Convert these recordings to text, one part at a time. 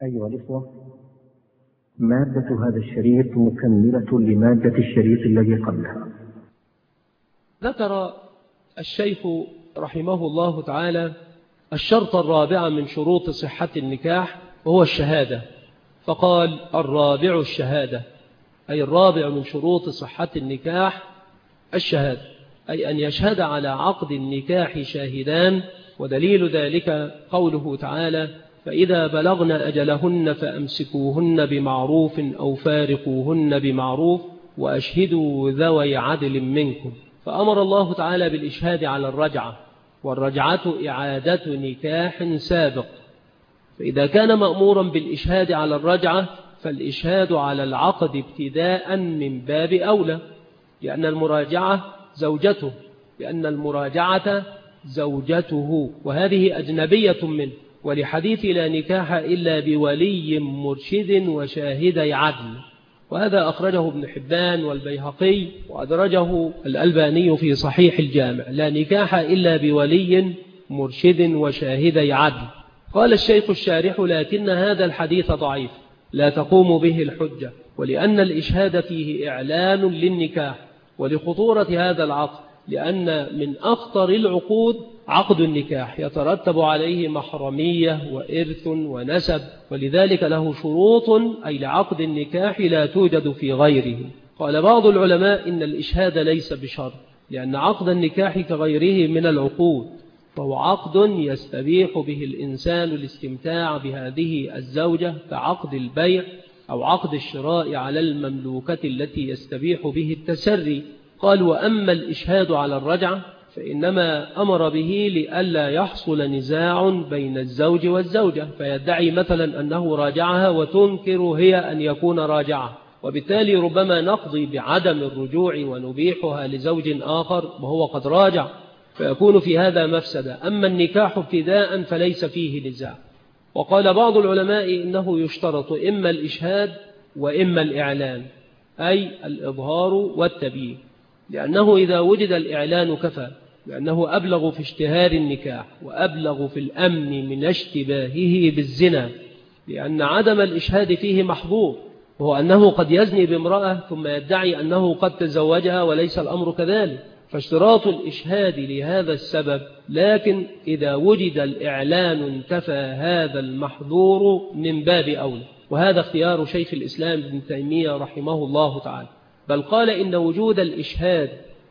أيها الإخوة، مادة هذا الشريط مكملة لمادة الشريط الذي قبلها. ذكر الشيخ رحمه الله تعالى الشرط الرابع من شروط صحة النكاح وهو الشهادة، فقال الرابع الشهادة، أي الرابع من شروط صحة النكاح الشهادة، أي أن يشهد على عقد النكاح شاهدان، ودليل ذلك قوله تعالى: فإذا بلغن أجلهن فأمسكوهن بمعروف أو فارقوهن بمعروف وأشهدوا ذوي عدل منكم. فأمر الله تعالى بالإشهاد على الرجعة، والرجعة إعادة نكاح سابق، فإذا كان مأمورا بالإشهاد على الرجعة فالإشهاد على العقد ابتداء من باب أولى، لأن المراجعة زوجته وهذه أجنبية منه، ولحديث لا نكاح إلا بولي مرشد وشاهدي عدل، وهذا أخرجه ابن حبان والبيهقي وأدرجه الألباني في صحيح الجامع: لا نكاح إلا بولي مرشد وشاهدي عدل. قال الشيخ الشارح: لكن هذا الحديث ضعيف لا تقوم به الحجة، ولأن الإشهاد فيه إعلان للنكاح ولخطورة هذا العقد، لأن من أخطر العقود عقد النكاح يترتب عليه محرمية وإرث ونسب، ولذلك له شروط، أي لعقد النكاح لا توجد في غيره. قال بعض العلماء إن الإشهاد ليس بشرط، لأن عقد النكاح كغيره من العقود، فهو عقد يستبيح به الإنسان الاستمتاع بهذه الزوجة كعقد البيع أو عقد الشراء على المملوكة التي يستبيح به التسري. قال: وأما الإشهاد على الرجعة فإنما أمر به لئلا يحصل نزاع بين الزوج والزوجة، فيدعي مثلا أنه راجعها وتنكر هي أن يكون راجعها، وبالتالي ربما نقضي بعدم الرجوع ونبيحها لزوج آخر وهو قد راجع، فيكون في هذا مفسدة. أما النكاح ابتداء فليس فيه نزاع. وقال بعض العلماء إنه يشترط إما الإشهاد وإما الإعلان، أي الإظهار والتبيين، لأنه إذا وجد الإعلان كفى، لأنه أبلغ في اشتهار النكاح وأبلغ في الأمن من اشتباهه بالزنا، لأن عدم الإشهاد فيه محظور، وهو أنه قد يزني بامرأة ثم يدعي أنه قد تزوجها وليس الأمر كذلك، فاشتراط الإشهاد لهذا السبب. لكن إذا وجد الإعلان انتفى هذا المحظور من باب أولى، وهذا اختيار شيخ الإسلام ابن تيمية رحمه الله تعالى، بل قال إن وجود الإشهاد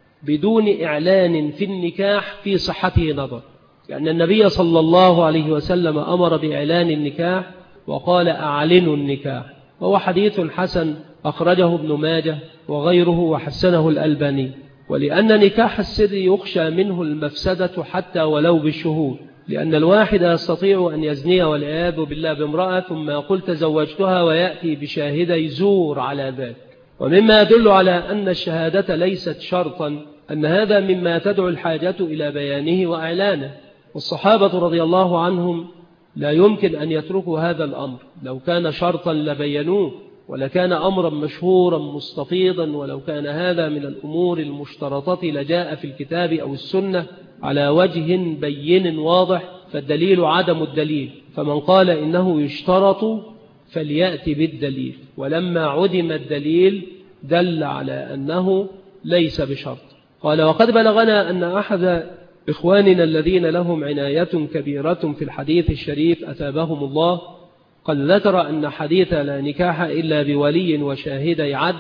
بدون إعلان في النكاح في صحته نظر، لأن النبي صلى الله عليه وسلم أمر بإعلان النكاح وقال: أعلنوا النكاح، وهو حديث حسن أخرجه ابن ماجه وغيره وحسنه الألباني. ولأن نكاح السر يخشى منه المفسدة حتى ولو بالشهود، لأن الواحد يستطيع أن يزني والعياذ بالله بامرأة ثم يقول تزوجتها ويأتي بشاهدي زور على ذلك. ومما يدل على أن الشهادة ليست شرطا أن هذا مما تدعو الحاجة إلى بيانه وإعلانه، والصحابة رضي الله عنهم لا يمكن أن يتركوا هذا الأمر، لو كان شرطا لبينوه، ولكان أمرا مشهورا مستفيضا، ولو كان هذا من الأمور المشترطة لجاء في الكتاب أو السنة على وجه بين واضح، فالدليل عدم الدليل، فمن قال إنه يشترط فليأتي بالدليل، ولما عدم الدليل دل على أنه ليس بشرط. قال: وقد بلغنا أن أحد إخواننا الذين لهم عناية كبيرة في الحديث الشريف أثابهم الله قد ذكر أن حديث لا نكاح إلا بولي وشاهدي عدل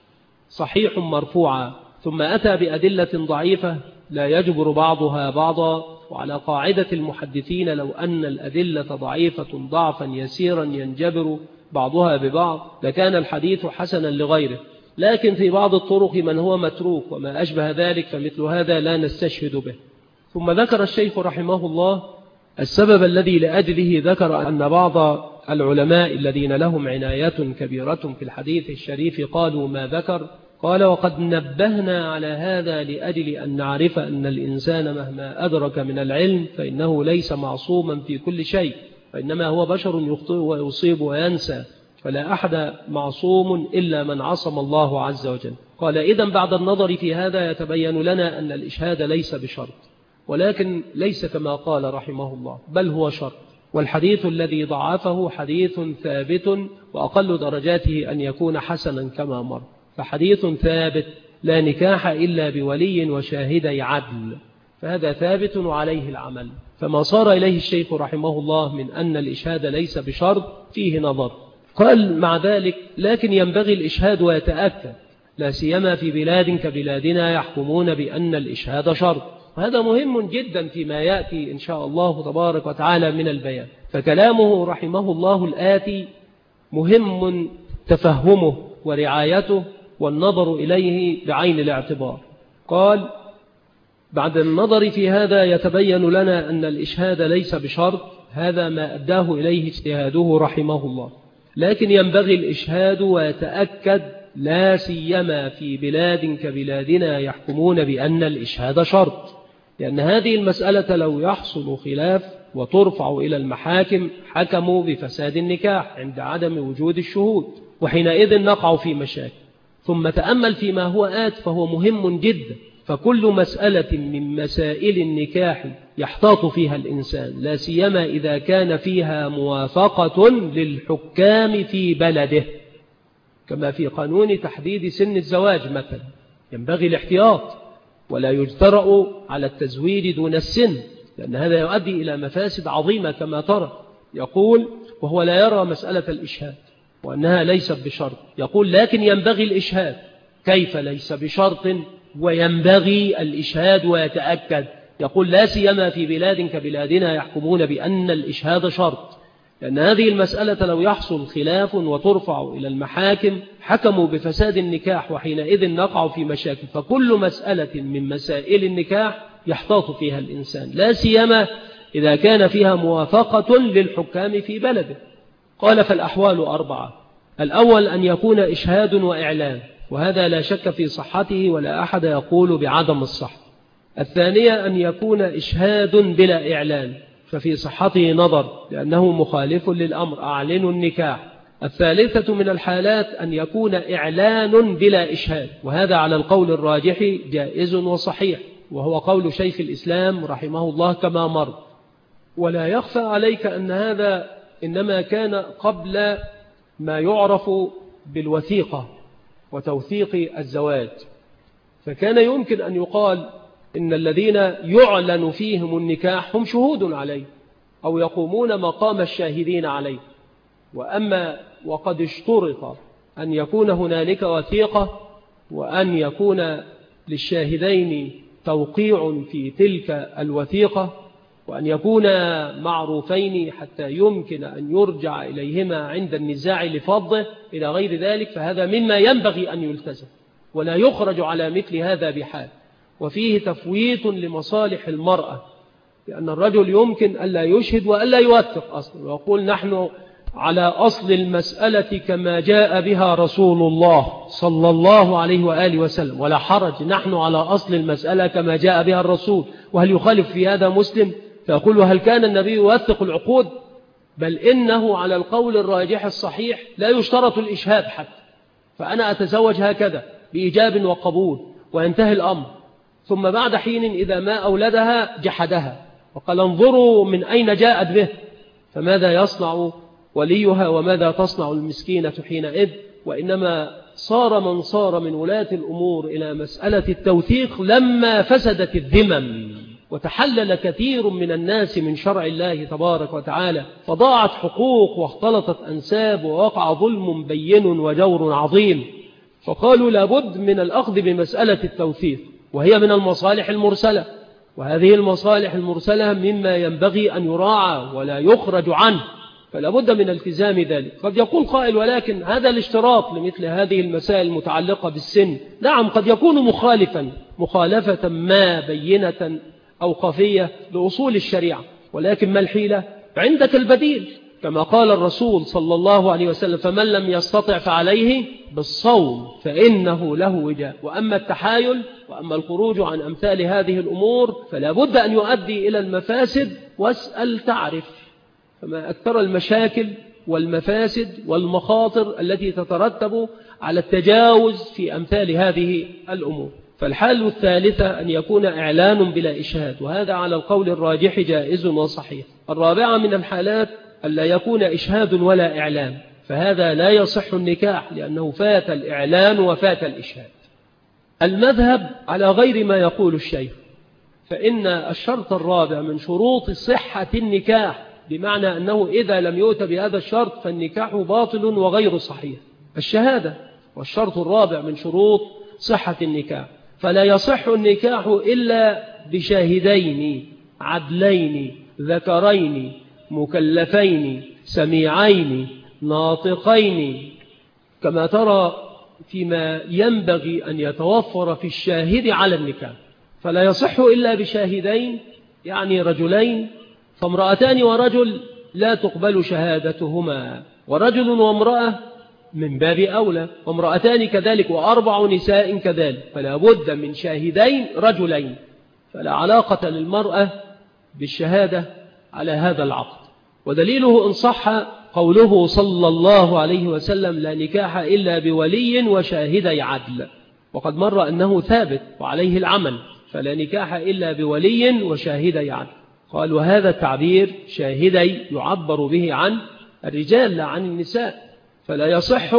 صحيح مرفوعا، ثم أتى بأدلة ضعيفة لا يجبر بعضها بعضا. وعلى قاعدة المحدثين لو أن الأدلة ضعيفة ضعفا يسيرا ينجبر بعضها ببعض لكان الحديث حسنا لغيره، لكن في بعض الطرق من هو متروك وما أشبه ذلك، فمثل هذا لا نستشهد به. ثم ذكر الشيخ رحمه الله السبب الذي لأجله ذكر أن بعض العلماء الذين لهم عناية كبيرة في الحديث الشريف قالوا ما ذكر. قال: وقد نبهنا على هذا لأجل أن نعرف أن الإنسان مهما أدرك من العلم فإنه ليس معصوما في كل شيء، فإنما هو بشر يخطئ ويصيب وينسى، فلا أحد معصوم إلا من عصم الله عز وجل. قال: إذن بعد النظر في هذا يتبين لنا أن الإشهاد ليس بشرط، ولكن ليس كما قال رحمه الله، بل هو شرط، والحديث الذي ضعفه حديث ثابت وأقل درجاته أن يكون حسنا كما مر. فحديث ثابت لا نكاح إلا بولي وشاهدي عدل، فهذا ثابت وعليه العمل. فما صار إليه الشيخ رحمه الله من أن الإشهاد ليس بشرط فيه نظر. قال مع ذلك لكن ينبغي الإشهاد ويتأكد، لا سيما في بلاد كبلادنا يحكمون بأن الإشهاد شرط، وهذا مهم جدا فيما يأتي إن شاء الله تبارك وتعالى من البيان. فكلامه رحمه الله الآتي مهم تفهمه ورعايته والنظر إليه بعين الاعتبار. قال بعد النظر في هذا يتبين لنا أن الإشهاد ليس بشرط، هذا ما أداه إليه اجتهاده رحمه الله، لكن ينبغي الإشهاد ويتأكد لا سيما في بلاد كبلادنا يحكمون بأن الإشهاد شرط، لأن هذه المسألة لو يحصل خلاف وترفع إلى المحاكم حكموا بفساد النكاح عند عدم وجود الشهود، وحينئذ نقع في مشاكل. ثم تأمل فيما هو آت فهو مهم جدا. فكل مسألة من مسائل النكاح يحتاط فيها الإنسان، لا سيما إذا كان فيها موافقة للحكام في بلده، كما في قانون تحديد سن الزواج مثلا، ينبغي الاحتياط ولا يجترأ على التزويج دون السن، لأن هذا يؤدي إلى مفاسد عظيمة كما ترى. يقول وهو لا يرى مسألة الإشهاد وأنها ليست بشرط، يقول لكن ينبغي الإشهاد. كيف ليس بشرط وينبغي الإشهاد ويتأكد؟ يقول لا سيما في بلاد كبلادنا يحكمون بأن الإشهاد شرط، لأن هذه المسألة لو يحصل خلاف وترفع إلى المحاكم حكموا بفساد النكاح، وحينئذ نقع في مشاكل. فكل مسألة من مسائل النكاح يحتاط فيها الإنسان، لا سيما إذا كان فيها موافقة للحكام في بلده. قال فالأحوال 4. الأول أن يكون إشهاد وإعلان، وهذا لا شك في صحته ولا أحد يقول بعدم الصحة. الثانية أن يكون إشهاد بلا إعلان، ففي صحته نظر لأنه مخالف للأمر، أعلنوا النكاح. الثالثة من الحالات أن يكون إعلان بلا إشهاد، وهذا على القول الراجح جائز وصحيح، وهو قول شيخ الإسلام رحمه الله كما مر. ولا يخفى عليك أن هذا إنما كان قبل ما يعرف بالوثيقة وتوثيق الزواج، فكان يمكن أن يقال إن الذين يعلن فيهم النكاح هم شهود عليه أو يقومون مقام الشاهدين عليه. وأما وقد اشترط أن يكون هنالك وثيقة وأن يكون للشاهدين توقيع في تلك الوثيقة وأن يكونا معروفين حتى يمكن أن يرجع إليهما عند النزاع لفضه إلى غير ذلك، فهذا مما ينبغي أن يلتزم ولا يخرج على مثل هذا بحال. وفيه تفويت لمصالح المرأة، لأن الرجل يمكن ألا يشهد وألا يوثق أصلا، ويقول نحن على أصل المسألة كما جاء بها رسول الله صلى الله عليه وآله وسلم، ولا حرج، نحن على أصل المسألة كما جاء بها الرسول. وهل يخالف في هذا مسلم؟ فيقول هل كان النبي يوثق العقود؟ بل إنه على القول الراجح الصحيح لا يشترط الإشهاد حتى، فأنا أتزوج هكذا بإيجاب وقبول وينتهي الأمر، ثم بعد حين إذا ما أولدها جحدها وقال انظروا من أين جاءت به، فماذا يصنع وليها وماذا تصنع المسكينة حينئذ؟ وإنما صار من صار من ولاة الأمور إلى مسألة التوثيق لما فسدت الذمم وتحلل كثير من الناس من شرع الله تبارك وتعالى، فضاعت حقوق واختلطت أنساب ووقع ظلم بين وجور عظيم. فقالوا لابد من الأخذ بمسألة التوثيق، وهي من المصالح المرسلة، وهذه المصالح المرسلة مما ينبغي أن يراعى ولا يخرج عنه، فلا بد من التزام ذلك. قد يقول قائل ولكن هذا الاشتراط لمثل هذه المسائل المتعلقة بالسن نعم قد يكون مخالفا مخالفة ما بينة أو خفية لأصول الشريعة، ولكن ما الحيلة؟ عندك البديل، كما قال الرسول صلى الله عليه وسلم فمن لم يستطع فعليه بالصوم فإنه له وجاء. وأما التحايل وأما الخروج عن أمثال هذه الأمور فلا بد أن يؤدي إلى المفاسد، واسأل تعرف، فما أكثر المشاكل والمفاسد والمخاطر التي تترتب على التجاوز في أمثال هذه الأمور. فالحال الثالثة أن يكون إعلان بلا إشهاد، وهذا على القول الراجح جائز وصحيح. الرابعة من الحالات ألا يكون إشهاد ولا إعلان، فهذا لا يصح النكاح لأنه فات الإعلان وفات الإشهاد. المذهب على غير ما يقول الشيخ، فإن الشرط الرابع من شروط صحة النكاح، بمعنى أنه إذا لم يؤت بهذا الشرط فالنكاح باطل وغير صحيح، الشهادة، والشرط الرابع من شروط صحة النكاح. فلا يصح النكاح إلا بشاهدين عدلين ذكرين مكلفين سميعين ناطقين، كما ترى فيما ينبغي أن يتوفر في الشاهد على النكاح. فلا يصح إلا بشاهدين، يعني رجلين، فامرأتان ورجل لا تقبل شهادتهما، ورجل وامرأة من باب أولى، وامرأتان كذلك، وأربع نساء كذلك، فلا بد من شاهدين رجلين. فلا علاقة للمرأة بالشهادة على هذا العقد. ودليله إن صح قوله صلى الله عليه وسلم: لا نكاح إلا بولي وشاهدي عدل، وقد مر أنه ثابت وعليه العمل، فلا نكاح إلا بولي وشاهدي عدل. قال: وهذا التعبير شاهدي يعبر به عن الرجال لا عن النساء، فلا يصح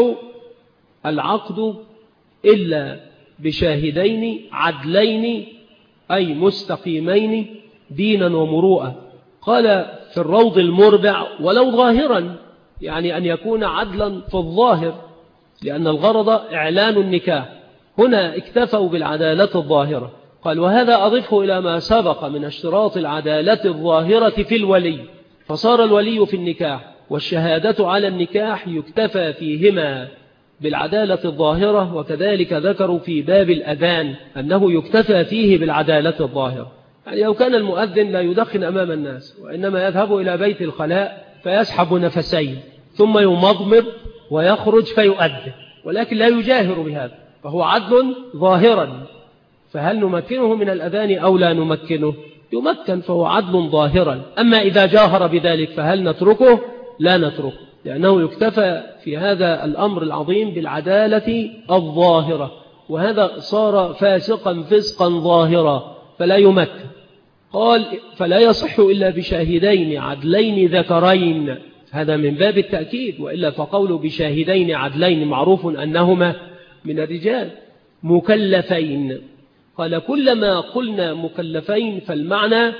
العقد إلا بشاهدين عدلين، أي مستقيمين دينا ومروءة. قال في الروض المربع: ولو ظاهرا، يعني أن يكون عدلا في الظاهر، لأن الغرض إعلان النكاح. هنا اكتفوا بالعدالة الظاهرة. قال: وهذا أضفه إلى ما سبق من اشتراط العدالة الظاهرة في الولي، فصار الولي في النكاح والشهادة على النكاح يكتفى فيهما بالعدالة الظاهرة. وكذلك ذكروا في باب الأذان أنه يكتفى فيه بالعدالة الظاهرة، يعني لو كان المؤذن لا يدخن أمام الناس، وإنما يذهب إلى بيت الخلاء فيسحب نفسين ثم يمضمض ويخرج فيؤذن، ولكن لا يجاهر بهذا، فهو عدل ظاهرا. فهل نمكنه من الأذان أو لا نمكنه؟ يمكن، فهو عدل ظاهرا. أما إذا جاهر بذلك فهل نتركه؟ لا نتركه، لأنه يكتفى في هذا الأمر العظيم بالعدالة الظاهرة، وهذا صار فاسقا فسقا ظاهرا فلا يمكن. قال: فلا يصح إلا بشاهدين عدلين ذكرين، هذا من باب التأكيد، وإلا فقوله بشاهدين عدلين معروف أنهما من الرجال. مكلفين، قال: كلما قلنا مكلفين فالمعنى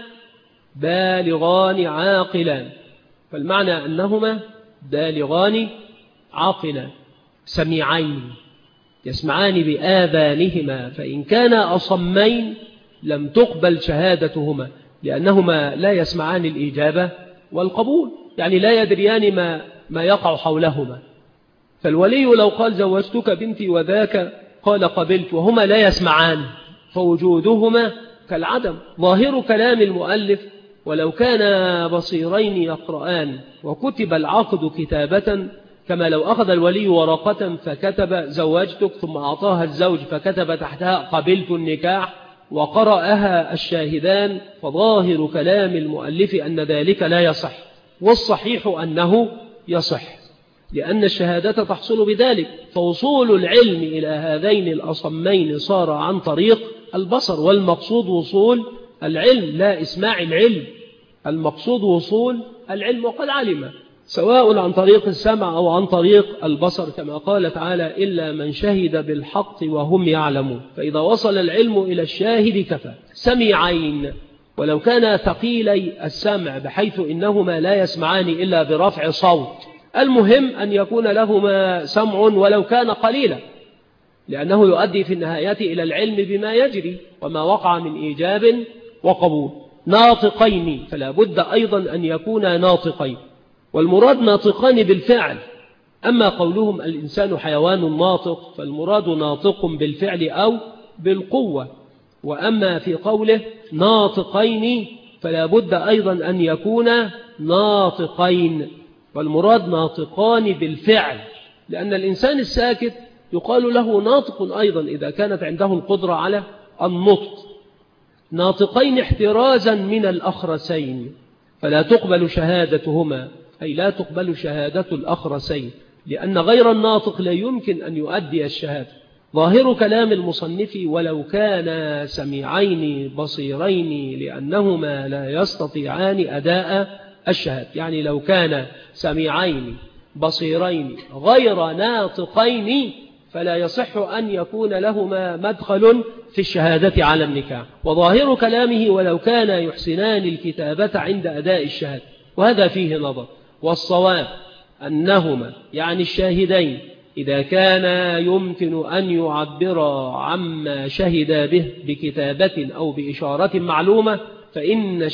بالغان عاقلان، فالمعنى أنهما بالغان عاقلان سميعين يسمعان بآذانهما، فإن كانا أصمين لم تقبل شهادتهما، لأنهما لا يسمعان الإجابة والقبول، يعني لا يدريان ما يقع حولهما. فالولي لو قال: زوجتك بنتي وذاك قال قبلت، وهما لا يسمعان، فوجودهما كالعدم. ظاهر كلام المؤلف: ولو كان بصيرين يقرآن وكتب العقد كتابة، كما لو أخذ الولي ورقة فكتب زوجتك ثم أعطاها الزوج فكتب تحتها قبلت النكاح وقرأها الشاهدان، فظاهر كلام المؤلف أن ذلك لا يصح، والصحيح أنه يصح، لأن الشهادة تحصل بذلك. فوصول العلم إلى هذين الأصمين صار عن طريق البصر، والمقصود وصول العلم لا إسماع العلم، المقصود وصول العلم، وقد علم، سواء عن طريق السمع أو عن طريق البصر، كما قال تعالى: إلا من شهد بالحق وهم يعلمون. فإذا وصل العلم إلى الشاهد كفى. سميعين، ولو كان ثقيلي السمع بحيث إنهما لا يسمعان إلا برفع صوت، المهم أن يكون لهما سمع ولو كان قليلا، لأنه يؤدي في النهاية إلى العلم بما يجري وما وقع من إيجاب وقبول. ناطقين، فلا بد أيضا أن يكونا ناطقين، والمراد ناطقان بالفعل. أما قولهم الإنسان حيوان ناطق فالمراد ناطق بالفعل أو بالقوة. وأما في قوله ناطقين فلا بد أيضا أن يكونا ناطقين، والمراد ناطقان بالفعل، لأن الإنسان الساكت يقال له ناطق أيضا إذا كانت عنده القدرة على النطق. ناطقين احترازا من الأخرسين، فلا تقبل شهادتهما، أي لا تقبل شهادة الأخرسين، لأن غير الناطق لا يمكن أن يؤدي الشهادة. ظاهر كلام المصنف: ولو كان سميعين بصيرين، لأنهما لا يستطيعان أداء الشهادة. يعني لو كان سميعين بصيرين غير ناطقين فلا يصح أن يكون لهما مدخل في الشهادة على النكاح. وظاهر كلامه ولو كان يحسنان الكتابة عند أداء الشهادة، وهذا فيه نظر. والصواب أنهما يعني الشاهدين إذا كان يمكن أن يعبرا عما شهد به بكتابة أو بإشارة معلومة فإن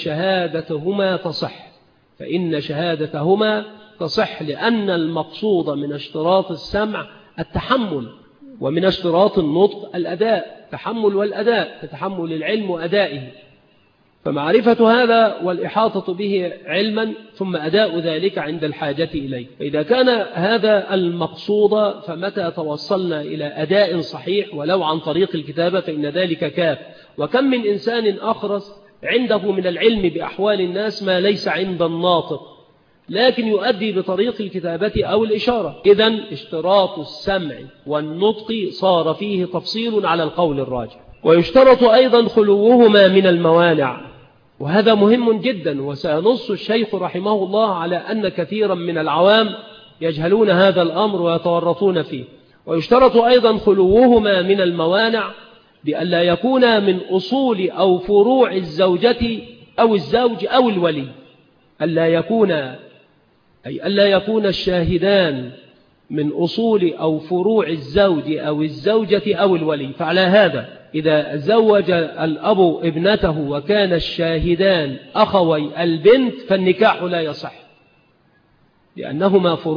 شهادتهما تصح لأن المقصود من اشتراط السمع التحمل، ومن اشتراط النطق الأداء، تحمل والأداء، تتحمل العلم وأدائه، فمعرفة هذا والإحاطة به علما ثم أداء ذلك عند الحاجة إليه. فإذا كان هذا المقصود فمتى توصلنا إلى أداء صحيح ولو عن طريق الكتابة فإن ذلك كاف. وكم من إنسان أخرس عنده من العلم بأحوال الناس ما ليس عند الناطق لكن يؤدي بطريق الكتابة أو الإشارة. إذن اشتراط السمع والنطق صار فيه تفصيل على القول الراجح. ويشترط أيضا خلوهما من الموانع، وهذا مهم جدا، وسينص الشيخ رحمه الله على أن كثيرا من العوام يجهلون هذا الأمر ويتورطون فيه. ويشترط أيضا خلوهما من الموانع بأن لا يكون من أصول أو فروع الزوجة أو الزوج أو الولي، ألا يكون الشاهدان من أصول أو فروع الزوج أو الزوجة أو الولي. فعلى هذا إذا زوج الأب ابنته وكان الشاهدان أخوي البنت فالنكاح لا يصح لأنهما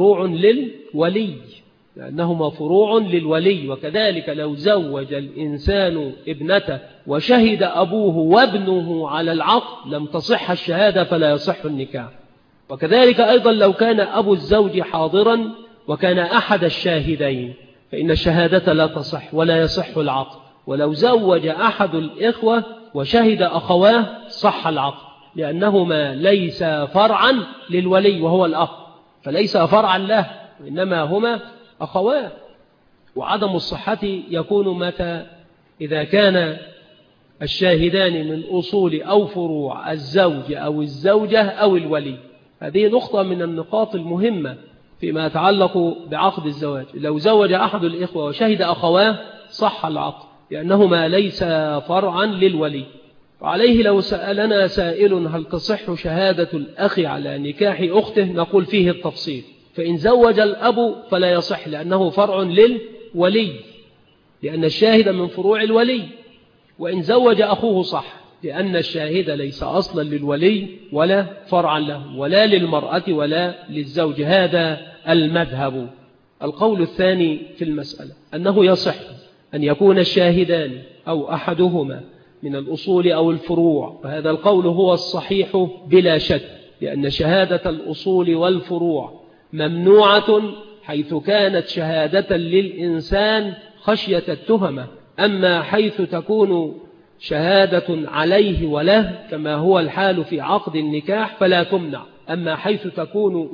فروع للولي. وكذلك لو زوج الإنسان ابنته وشهد أبوه وابنه على العقد لم تصح الشهادة فلا يصح النكاح. وكذلك أيضا لو كان أبو الزوج حاضرا وكان أحد الشاهدين فإن الشهادة لا تصح ولا يصح العقد. ولو زوج أحد الإخوة وشهد أخواه صح العقد لأنهما ليس فرعا للولي وهو الأخ، فليس فرعا له إنما هما أخواه. وعدم الصحة يكون متى إذا كان الشاهدان من أصول أو فروع الزوج أو الزوجة أو الولي. هذه نقطة من النقاط المهمة فيما يتعلق بعقد الزواج. لو زوج أحد الإخوة وشهد أخواه صح العقد لأنهما ليس فرعا للولي. وعليه لو سألنا سائل هل تصح شهادة الأخ على نكاح أخته نقول فيه التفصيل. فإن زوج الأب فلا يصح لأنه فرع للولي لأن الشاهد من فروع الولي. وإن زوج أخوه صح لأن الشاهد ليس أصلا للولي ولا فرعا له ولا للمرأة ولا للزوج. هذا المذهب. القول الثاني في المسألة أنه يصح أن يكون الشاهدان أو أحدهما من الأصول أو الفروع، وهذا القول هو الصحيح بلا شك، لأن شهادة الأصول والفروع ممنوعة حيث كانت شهادة للإنسان خشية التهمة. أما حيث تكون شهادة عليه وله كما هو الحال في عقد النكاح فلا تمنع. أما حيث تكون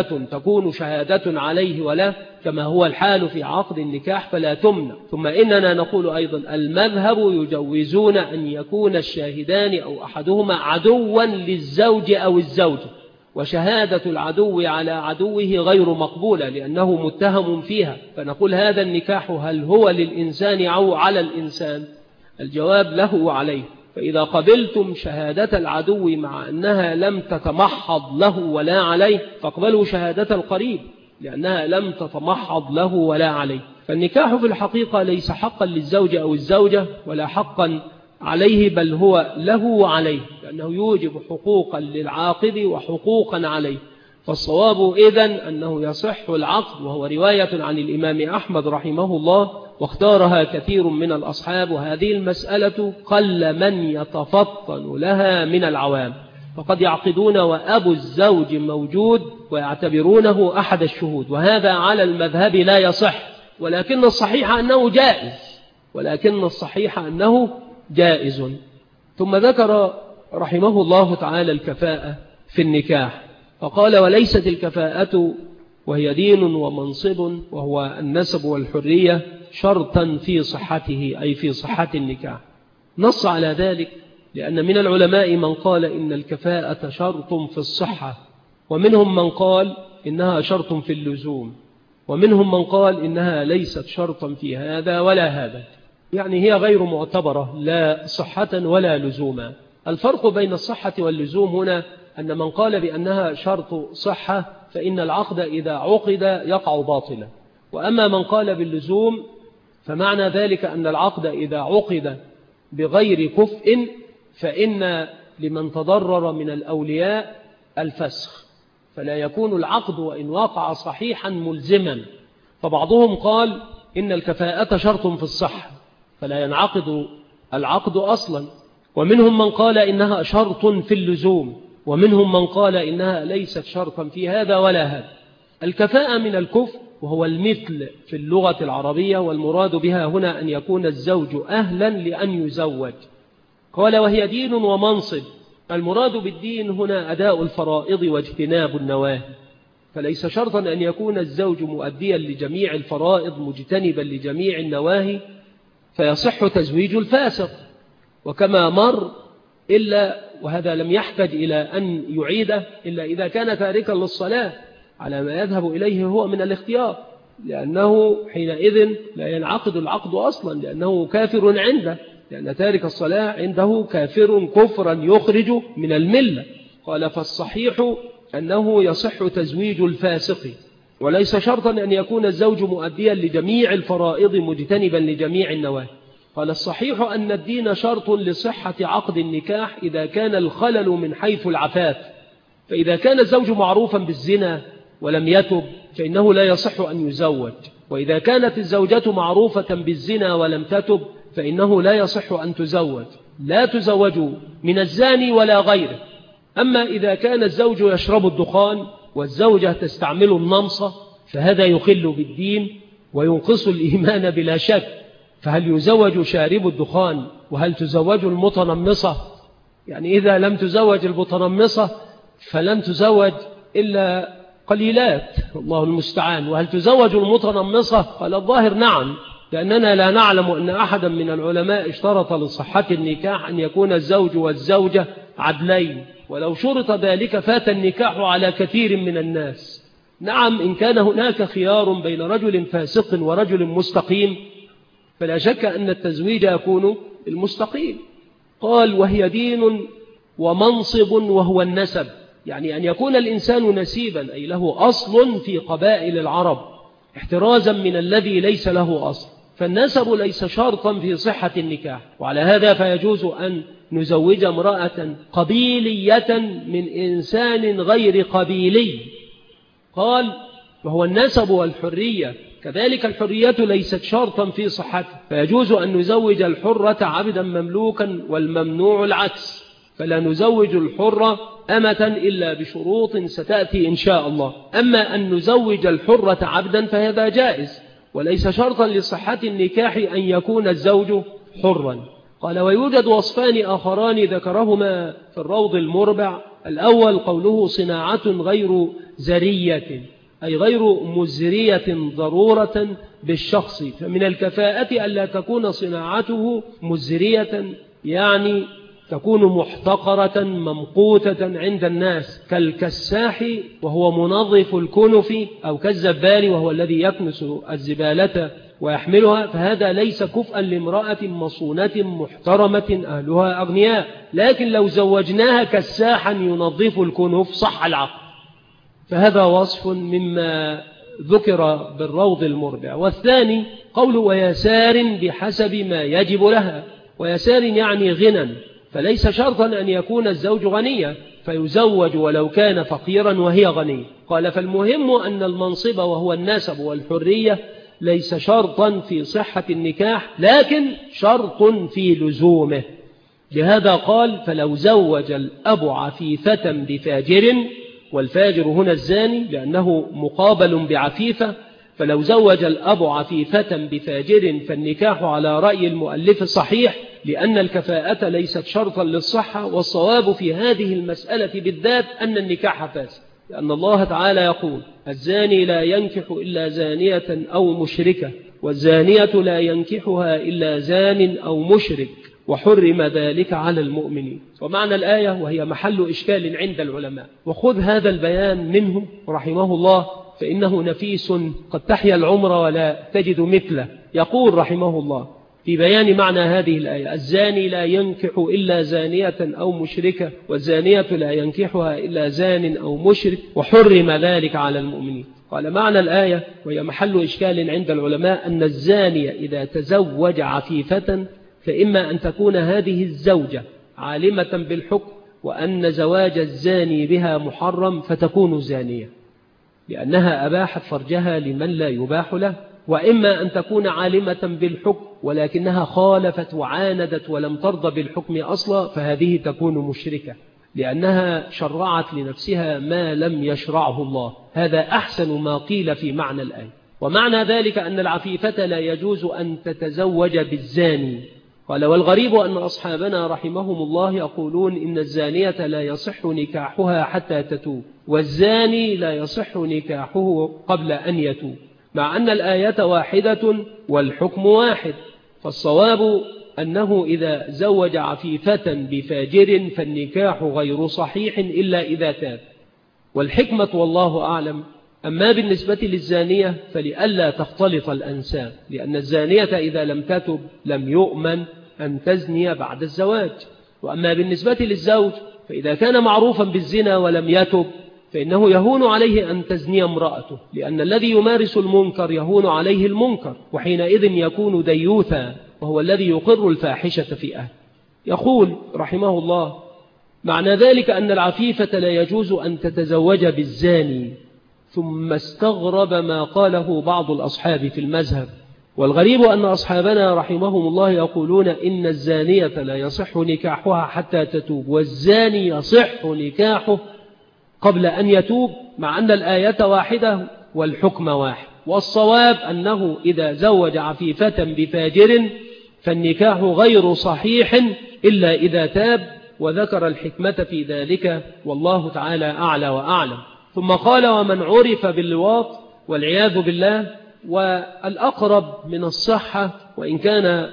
شهادة عليه وله كما هو الحال في عقد النكاح فلا تمنع. ثم إننا نقول أيضا المذهب يجوزون أن يكون الشاهدان أو أحدهما عدوا للزوج أو الزوجة، وشهادة العدو على عدوه غير مقبولة لأنه متهم فيها. فنقول هذا النكاح هل هو للإنسان أو على الإنسان؟ الجواب له وعليه. فإذا قبلتم شهادة العدو مع أنها لم تتمحض له ولا عليه فاقبلوا شهادة القريب لأنها لم تتمحض له ولا عليه. فالنكاح في الحقيقة ليس حقا للزوج أو الزوجة ولا حقا عليه بل هو له وعليه، لأنه يوجب حقوقا للعاقد وحقوقا عليه. فالصواب إذن أنه يصح العقد، وهو رواية عن الإمام أحمد رحمه الله واختارها كثير من الأصحاب. وهذه المسألة قل من يتفطن لها من العوام، فقد يعقدون وأبو الزوج موجود ويعتبرونه أحد الشهود، وهذا على المذهب لا يصح، ولكن الصحيح أنه جائز. ثم ذكر رحمه الله تعالى الكفاءة في النكاح فقال وليست الكفاءة وهي دين ومنصب وهو النسب والحرية شرطا في صحته أي في صحة النكاح. نص على ذلك لأن من العلماء من قال إن الكفاءة شرط في الصحة ومنهم من قال إنها شرط في اللزوم، ومنهم من قال إنها ليست شرطا في هذا ولا هذا، يعني هي غير معتبرة لا صحة ولا لزوما. الفرق بين الصحة واللزوم هنا أن من قال بأنها شرط صحة فإن العقد إذا عقد يقع باطلا، وأما من قال باللزوم فمعنى ذلك أن العقد إذا عقد بغير كفء فإن لمن تضرر من الأولياء الفسخ، فلا يكون العقد وإن وقع صحيحا ملزما. فبعضهم قال إن الكفاءة شرط في الصحة فلا ينعقد العقد أصلا، ومنهم من قال إنها شرط في اللزوم، ومنهم من قال إنها ليست شرطا في هذا ولا هذا. الكفاءة من الكفء وهو المثل في اللغة العربية، والمراد بها هنا أن يكون الزوج أهلا لأن يزوج. قال وهي دين ومنصب، المراد بالدين هنا أداء الفرائض واجتناب النواهي، فليس شرطا أن يكون الزوج مؤديا لجميع الفرائض مجتنبا لجميع النواهي فيصح تزويج الفاسق. وكما مر إلا وهذا لم يحتاج إلى أن يعيده إلا إذا كان تاركا للصلاة على ما يذهب إليه هو من الاختيار، لأنه حينئذ لا ينعقد العقد أصلا لأنه كافر عنده، لأن تارك الصلاة عنده كافر كفرا يخرج من الملة. قال فالصحيح أنه يصح تزويج الفاسق، وليس شرطا أن يكون الزوج مؤديا لجميع الفرائض مجتنبا لجميع النواهي. قال الصحيح أن الدين شرط لصحة عقد النكاح إذا كان الخلل من حيث العفاف، فإذا كان الزوج معروفا بالزنا ولم يتب فإنه لا يصح أن يزوج، وإذا كانت الزوجة معروفة بالزنا ولم تتب فإنه لا يصح أن تزوج، لا تزوج من الزاني ولا غيره. أما إذا كان الزوج يشرب الدخان والزوجة تستعمل النمصة فهذا يخل بالدين وينقص الإيمان بلا شك. فهل يزوج شارب الدخان وهل تزوج المتنمصة؟ يعني إذا لم تزوج المتنمصة فلن تزوج إلا قليلات، الله المستعان. وهل تزوج المتنمصة؟ قال الظاهر نعم، لأننا لا نعلم أن أحدا من العلماء اشترط لصحة النكاح أن يكون الزوج والزوجة عدلين، ولو شرط ذلك فات النكاح على كثير من الناس. نعم إن كان هناك خيار بين رجل فاسق ورجل مستقيم فلا شك أن التزويج يكون المستقيم. قال وهي دين ومنصب وهو النسب، يعني أن يكون الإنسان نسيبا أي له أصل في قبائل العرب احترازا من الذي ليس له أصل، فالنسب ليس شرطا في صحة النكاح. وعلى هذا فيجوز أن نزوج امرأة قبيلية من إنسان غير قبيلي. قال وهو النسب والحرية، كذلك الحرية ليست شرطا في صحته، فيجوز أن نزوج الحرة عبدا مملوكا والممنوع العكس، فلا نزوج الحرة أمة إلا بشروط ستأتي إن شاء الله. أما أن نزوج الحرة عبدا فهذا جائز، وليس شرطا لصحة النكاح أن يكون الزوج حرا. قال ويوجد وصفان آخران ذكرهما في الروض المربع. الأول قوله صناعة غير زرية أي غير مزرية ضرورة بالشخص، فمن الكفاءة ألا تكون صناعته مزرية، يعني تكون محتقرة ممقوتة عند الناس كالكساح وهو منظف الكنف، أو كالزبال وهو الذي يكنس الزبالة ويحملها، فهذا ليس كفءا لامرأة مصونة محترمة أهلها أغنياء. لكن لو زوجناها كساحا ينظف الكنف صح العقد، فهذا وصف مما ذكر بالروض المربع. والثاني قوله ويسار بحسب ما يجب لها، ويسار يعني غنى، فليس شرطا أن يكون الزوج غنيا فيزوج ولو كان فقيرا وهي غنية. قال فالمهم أن المنصب وهو النسب والحرية ليس شرطا في صحة النكاح لكن شرط في لزومه. لهذا قال فلو زوج الأب عفيفة بفاجر، والفاجر هنا الزاني لأنه مقابل بعفيفة، فلو زوج الأب عفيفة بفاجر فالنكاح على رأي المؤلف صحيح، لأن الكفاءة ليست شرطا للصحة. والصواب في هذه المسألة بالذات أن النكاح فاسد، لأن الله تعالى يقول الزاني لا ينكح إلا زانية أو مشركة، والزانية لا ينكحها إلا زان أو مشرك، وحرم ذلك على المؤمنين. ومعنى الآية وهي محل إشكال عند العلماء، وخذ هذا البيان منه رحمه الله فإنه نفيس قد تحيا العمر ولا تجد مثله. يقول رحمه الله في بيان معنى هذه الآية: الزاني لا ينكح إلا زانية أو مشركة، والزانية لا ينكحها إلا زان أو مشرك، وحرم ذلك على المؤمنين. قال معنى الآية وهي محل إشكال عند العلماء أن الزانية إذا تزوج عفيفة فإما أن تكون هذه الزوجة عالمة بالحكم وأن زواج الزاني بها محرم فتكون زانية لأنها أباحت فرجها لمن لا يباح له، وإما أن تكون عالمة بالحكم ولكنها خالفت وعاندت ولم ترضى بالحكم أصلا فهذه تكون مشركة لأنها شرعت لنفسها ما لم يشرعه الله. هذا أحسن ما قيل في معنى الآية. ومعنى ذلك أن العفيفة لا يجوز أن تتزوج بالزاني. قال: والغريب أن أصحابنا رحمهم الله يقولون إن الزانية لا يصح نكاحها حتى تتوب، والزاني لا يصح نكاحه قبل أن يتوب، مع أن الآية واحدة والحكم واحد. فالصواب أنه إذا زوج عفيفة بفاجر فالنكاح غير صحيح إلا إذا تاب. والحكمة والله أعلم. أما بالنسبة للزانية فلئلا تختلط الأنساب، لأن الزانية إذا لم تتب لم يؤمن أن تزني بعد الزواج. وأما بالنسبة للزوج فإذا كان معروفا بالزنا ولم يتب فإنه يهون عليه أن تزني امرأته، لأن الذي يمارس المنكر يهون عليه المنكر، وحينئذ يكون ديوثا وهو الذي يقر الفاحشة في أهله. يقول رحمه الله: معنى ذلك أن العفيفة لا يجوز أن تتزوج بالزاني. ثم استغرب ما قاله بعض الأصحاب في المذهب. والغريب أن أصحابنا رحمهم الله يقولون إن الزانية لا يصح نكاحها حتى تتوب، والزاني يصح نكاحه قبل أن يتوب، مع أن الآية واحدة والحكم واحد. والصواب أنه إذا زوج عفيفة بفاجر فالنكاح غير صحيح إلا إذا تاب، وذكر الحكمة في ذلك والله تعالى أعلى وأعلم. ثم قال: ومن عرف باللواط والعياذ بالله. والأقرب من الصحة وإن كان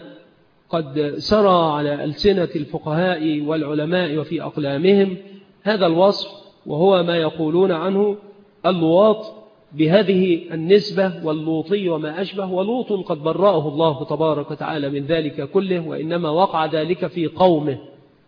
قد سرى على ألسنة الفقهاء والعلماء وفي أقلامهم هذا الوصف، وهو ما يقولون عنه اللواط بهذه النسبة واللوطي وما أشبه. ولوط قد برأه الله تبارك وتعالى من ذلك كله، وإنما وقع ذلك في قومه.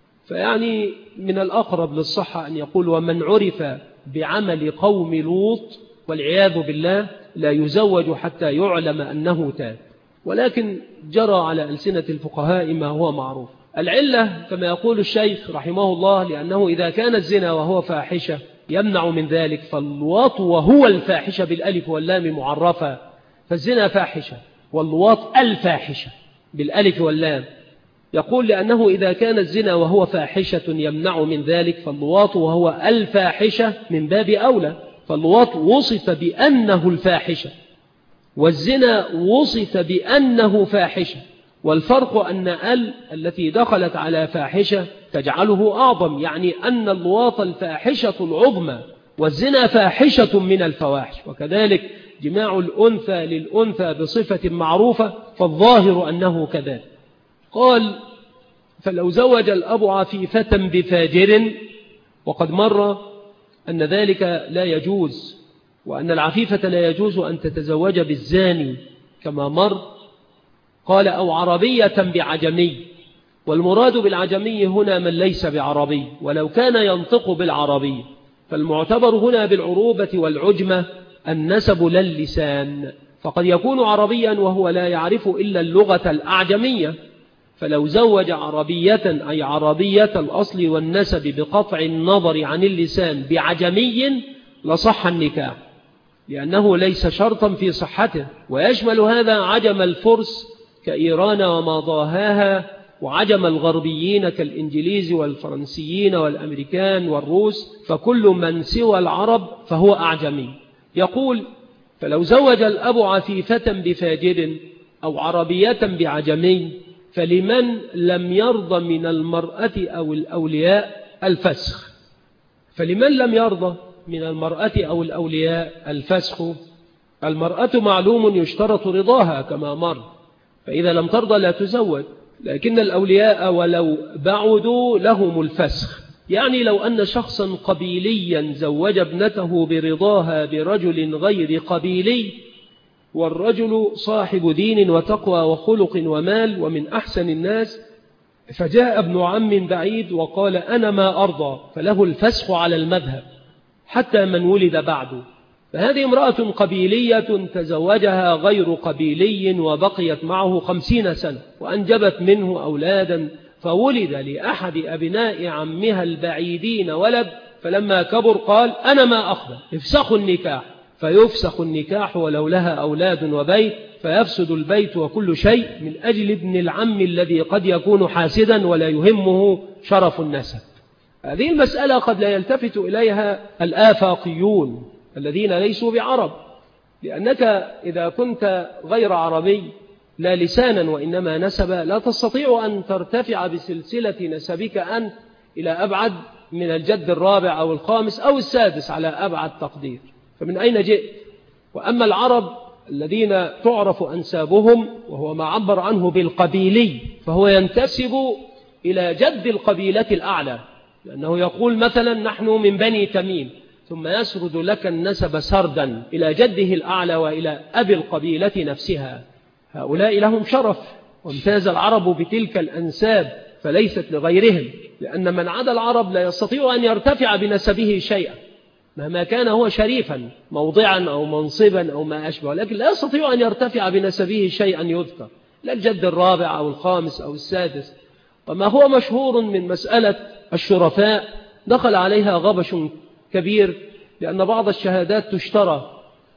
فيعني من الأقرب للصحة أن يقول: ومن عرف بعمل قوم لوط والعياذ بالله لا يزوج حتى يعلم أنه تاب. ولكن جرى على ألسنة الفقهاء ما هو معروف. العلة كما يقول الشيخ رحمه الله لأنه إذا كان الزنا وهو فاحشة يمنع من ذلك، فاللواط وهو الفاحشة بالألف واللام معرفة، فالزنا فاحشة واللواط الفاحشة بالألف واللام. يقول لأنه إذا كان الزنا وهو فاحشة يمنع من ذلك، فاللواط وهو الفاحشة من باب أولى. فاللواط وصف بأنه الفاحشة والزنا وصف بأنه فاحشة، والفرق أن التي دخلت على فاحشة تجعله أعظم، يعني أن اللواط الفاحشة العظمى والزنا فاحشة من الفواحش. وكذلك جماع الأنثى للأنثى بصفة معروفة، فالظاهر أنه كذلك. قال: فلو زوج الأب عفيفة بفاجر، وقد مر أن ذلك لا يجوز، وأن العفيفة لا يجوز أن تتزوج بالزاني كما مر. قال: أو عربية بعجمي، والمراد بالعجمي هنا من ليس بعربي، ولو كان ينطق بالعربي فالمعتبر هنا بالعروبة والعجمة النسب لا اللسان، فقد يكون عربيا وهو لا يعرف إلا اللغة الأعجمية. فلو زوج عربية أي عربية الأصل والنسب بقطع النظر عن اللسان بعجمي لصح النكاح، لأنه ليس شرطا في صحته. ويشمل هذا عجم الفرس كإيران وما ضاهاها، وعجم الغربيين كالإنجليز والفرنسيين والأمريكان والروس، فكل من سوى العرب فهو أعجمي. يقول: فلو زوج الأب عفيفة بفاجر أو عربية بعجمي فلمن لم يرضى من المرأة أو الأولياء الفسخ. فلمن لم يرضى من المرأة أو الأولياء الفسخ. المرأة معلوم يشترط رضاها كما مر، فإذا لم ترضى لا تزوج. لكن الأولياء ولو بعدوا لهم الفسخ. يعني لو أن شخصا قبيليا زوج ابنته برضاها برجل غير قبيلي، والرجل صاحب دين وتقوى وخلق ومال ومن أحسن الناس، فجاء ابن عم بعيد وقال أنا ما أرضى، فله الفسخ على المذهب حتى من ولد بعده. فهذه امرأة قبيلية تزوجها غير قبيلي وبقيت معه 50 سنة وأنجبت منه أولادا، فولد لأحد أبناء عمها البعيدين ولد، فلما كبر قال أنا ما أقبل، افسخوا النكاح، فيفسخ النكاح ولو لها أولاد وبيت، فيفسد البيت وكل شيء من أجل ابن العم الذي قد يكون حاسدا ولا يهمه شرف النسب. هذه المسألة قد لا يلتفت إليها الآفاقيون الذين ليسوا بعرب، لأنك إذا كنت غير عربي لا لسانا وإنما نسبا لا تستطيع أن ترتفع بسلسلة نسبك أنت إلى أبعد من الجد الرابع أو الخامس أو السادس على أبعد تقدير، فمن أين جئت؟ وأما العرب الذين تعرف أنسابهم وهو ما عبر عنه بالقبيلي، فهو ينتسب إلى جد القبيلة الأعلى، لأنه يقول مثلا نحن من بني تميم، ثم يسرد لك النسب سردا إلى جده الأعلى وإلى أبي القبيلة نفسها. هؤلاء لهم شرف، وامتاز العرب بتلك الأنساب فليست لغيرهم، لأن من عدا العرب لا يستطيع أن يرتفع بنسبه شيئا مهما كان هو شريفا موضعا أو منصبا أو ما أشبه، لكن لا يستطيع أن يرتفع بنسبه شيئا يذكر، لا الجد الرابع أو الخامس أو السادس. وما هو مشهور من مسألة الشرفاء دخل عليها غبش كبير، لأن بعض الشهادات تشترى،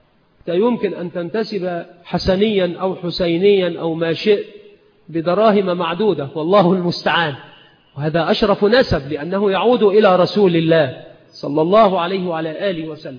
يمكن أن تنتسب حسنيا أو حسينيا أو ما شئت بدراهم معدودة والله المستعان، وهذا أشرف نسب لأنه يعود إلى رسول الله صلى الله عليه وعلى آله وسلم.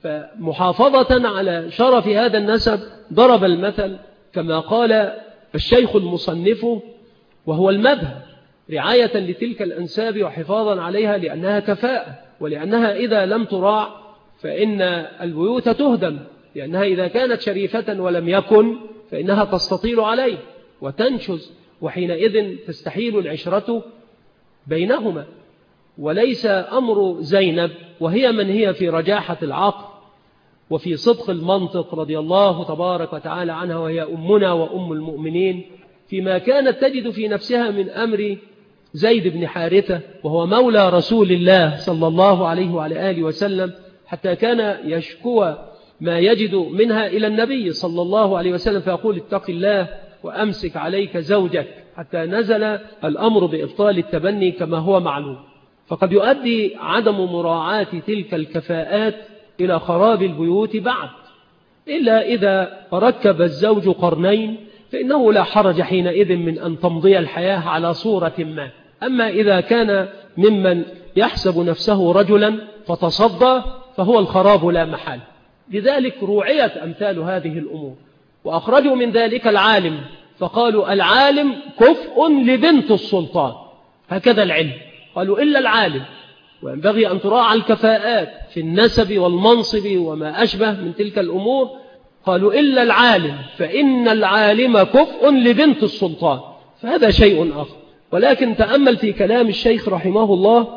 فمحافظة على شرف هذا النسب ضرب المثل كما قال الشيخ المصنف، وهو المذهب، رعاية لتلك الأنساب وحفاظا عليها، لأنها كفاءة، ولأنها إذا لم تراع فإن البيوت تهدم، لأنها إذا كانت شريفة ولم يكن فإنها تستطيل عليه وتنشز، وحينئذ تستحيل العشرة بينهما. وليس أمر زينب، وهي من هي في رجاحة العقل وفي صدق المنطق رضي الله تبارك وتعالى عنها، وهي أمنا وأم المؤمنين، فيما كانت تجد في نفسها من أمر زيد بن حارثة وهو مولى رسول الله صلى الله عليه وعلى آله وسلم، حتى كان يشكو ما يجد منها إلى النبي صلى الله عليه وسلم فيقول اتق الله وأمسك عليك زوجك، حتى نزل الأمر بإبطال التبني كما هو معلوم. فقد يؤدي عدم مراعاة تلك الكفاءات إلى خراب البيوت بعد، إلا إذا ركب الزوج قرنين فإنه لا حرج حينئذ من أن تمضي الحياة على صورة ما. أما إذا كان ممن يحسب نفسه رجلا فتصدى فهو الخراب لا محال. لذلك روعيت أمثال هذه الأمور، وأخرجوا من ذلك العالم فقالوا العالم كفء لبنت السلطان، هكذا العلم، قالوا إلا العالم، وينبغي أن تراعى الكفاءات في النسب والمنصب وما أشبه من تلك الأمور. قالوا إلا العالم فإن العالم كفء لبنت السلطان، فهذا شيء آخر. ولكن تأمل في كلام الشيخ رحمه الله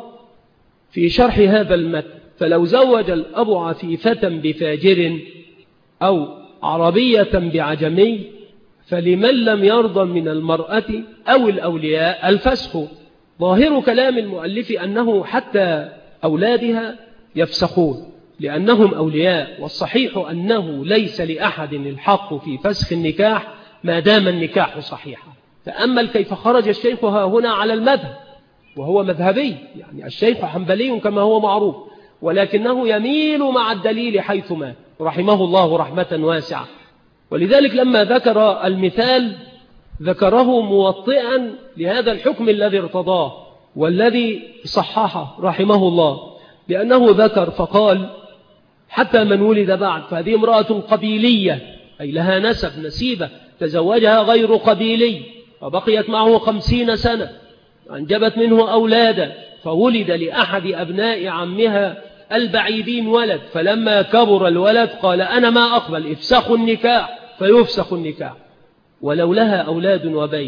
في شرح هذا المتن، فلو زوج الأب عفيفة بفاجر أو عربية بعجمي فلمن لم يرضى من المرأة أو الأولياء الفسخ. ظاهر كلام المؤلف أنه حتى أولادها يفسخون لأنهم أولياء، والصحيح أنه ليس لأحد الحق في فسخ النكاح ما دام النكاح صحيحا. تأمل كيف خرج الشيخ هنا على المذهب، وهو مذهبي، يعني الشيخ حنبلي كما هو معروف، ولكنه يميل مع الدليل حيثما رحمه الله رحمة واسعة. ولذلك لما ذكر المثال ذكره موطئا لهذا الحكم الذي ارتضاه والذي صححه رحمه الله، لأنه ذكر فقال حتى من ولد بعد، فهذه امرأة قبيلية أي لها نسب نسيبة، تزوجها غير قبيلي وبقيت معه 50 سنة، أنجبت منه أولادا، فولد لأحد أبناء عمها البعيدين ولد، فلما كبر الولد قال أنا ما أقبل، افسخوا النكاح، فيفسخ النكاح ولو لها أولاد وبيت،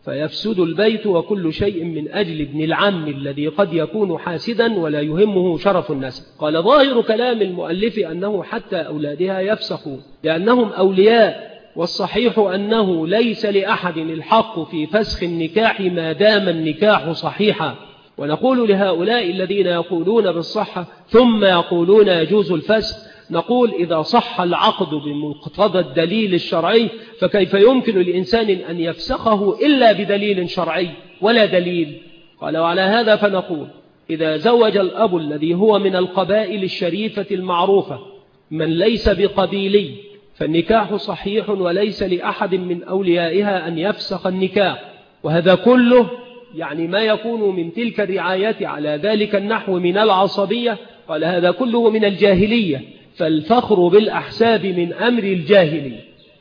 فيفسد البيت وكل شيء من أجل ابن العم الذي قد يكون حاسدا ولا يهمه شرف النسب. قال ظاهر كلام المؤلف أنه حتى أولادها يفسخوا لأنهم أولياء، والصحيح أنه ليس لأحد الحق في فسخ النكاح ما دام النكاح صحيحا. ونقول لهؤلاء الذين يقولون بالصحة ثم يقولون يجوز الفسخ، نقول إذا صح العقد بمقتضى الدليل الشرعي فكيف يمكن لإنسان أن يفسخه إلا بدليل شرعي ولا دليل؟ قال وعلى هذا فنقول إذا زوج الأب الذي هو من القبائل الشريفة المعروفة من ليس بقبيلي فالنكاح صحيح وليس لأحد من أوليائها أن يفسخ النكاح. وهذا كله يعني ما يكون من تلك الرعاية على ذلك النحو من العصبية. قال هذا كله من الجاهلية، فالفخر بالأحساب من أمر الجاهلية.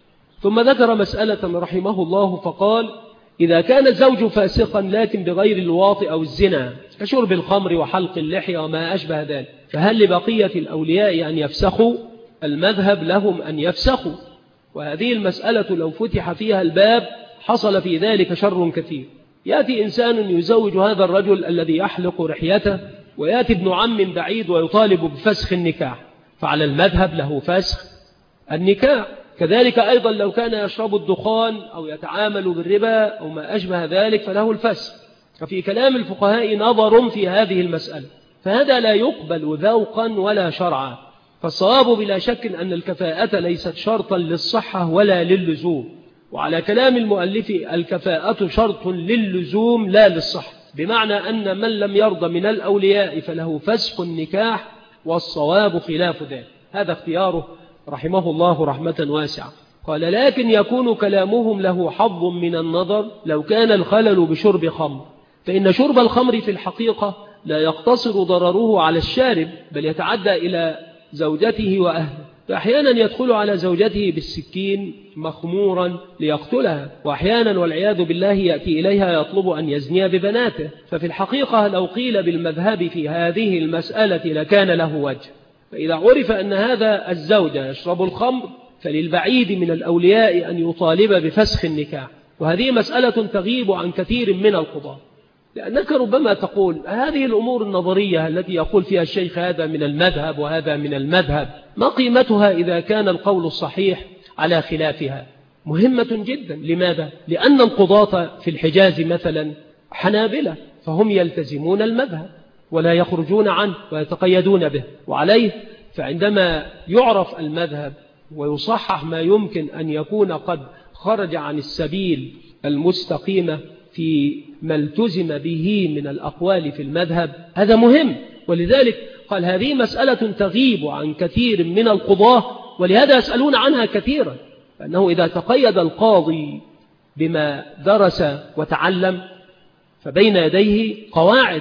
ثم ذكر مسألة رحمه الله فقال إذا كان الزوج فاسقا لكن بغير الواطئ أو الزنا كشرب الخمر وحلق اللحية وما أشبه ذلك، فهل لبقية الأولياء أن يفسخوا؟ المذهب لهم أن يفسخوا، وهذه المسألة لو فتح فيها الباب حصل في ذلك شر كثير. يأتي إنسان يزوج هذا الرجل الذي يحلق لحيته، ويأتي ابن عم بعيد ويطالب بفسخ النكاح، فعلى المذهب له فسخ النكاح. كذلك أيضا لو كان يشرب الدخان أو يتعامل بالربا أو ما أشبه ذلك فله الفسخ. ففي كلام الفقهاء نظر في هذه المسألة، فهذا لا يقبل ذوقا ولا شرعا. فالصواب بلا شك أن الكفاءة ليست شرطا للصحة ولا للزوم، وعلى كلام المؤلف الكفاءة شرط للزوم لا للصحة، بمعنى أن من لم يرضى من الأولياء فله فسخ النكاح، والصواب خلاف ذلك. هذا اختياره رحمه الله رحمة واسعة. قال لكن يكون كلامهم له حظ من النظر لو كان الخلل بشرب خمر، فإن شرب الخمر في الحقيقة لا يقتصر ضرره على الشارب بل يتعدى إلى زوجته وأهله، فأحيانا يدخل على زوجته بالسكين مخمورا ليقتلها، وأحيانا والعياذ بالله يأتي إليها يطلب أن يزني ببناته. ففي الحقيقة لو قيل بالمذهب في هذه المسألة لكان له وجه. فإذا عرف أن هذا الزوج يشرب الخمر فللبعيد من الأولياء أن يطالب بفسخ النكاح، وهذه مسألة تغيب عن كثير من القضاة، لأنك ربما تقول هذه الأمور النظرية التي يقول فيها الشيخ هذا من المذهب وهذا من المذهب ما قيمتها إذا كان القول الصحيح على خلافها؟ مهمة جدا. لماذا؟ لأن القضاة في الحجاز مثلا حنابلة، فهم يلتزمون المذهب ولا يخرجون عنه ويتقيدون به، وعليه فعندما يعرف المذهب ويصحح ما يمكن أن يكون قد خرج عن السبيل المستقيمة في ما التزم به من الأقوال في المذهب هذا مهم. ولذلك قال هذه مسألة تغيب عن كثير من القضاة، ولهذا يسألون عنها كثيرا، فأنه إذا تقيد القاضي بما درس وتعلم فبين يديه قواعد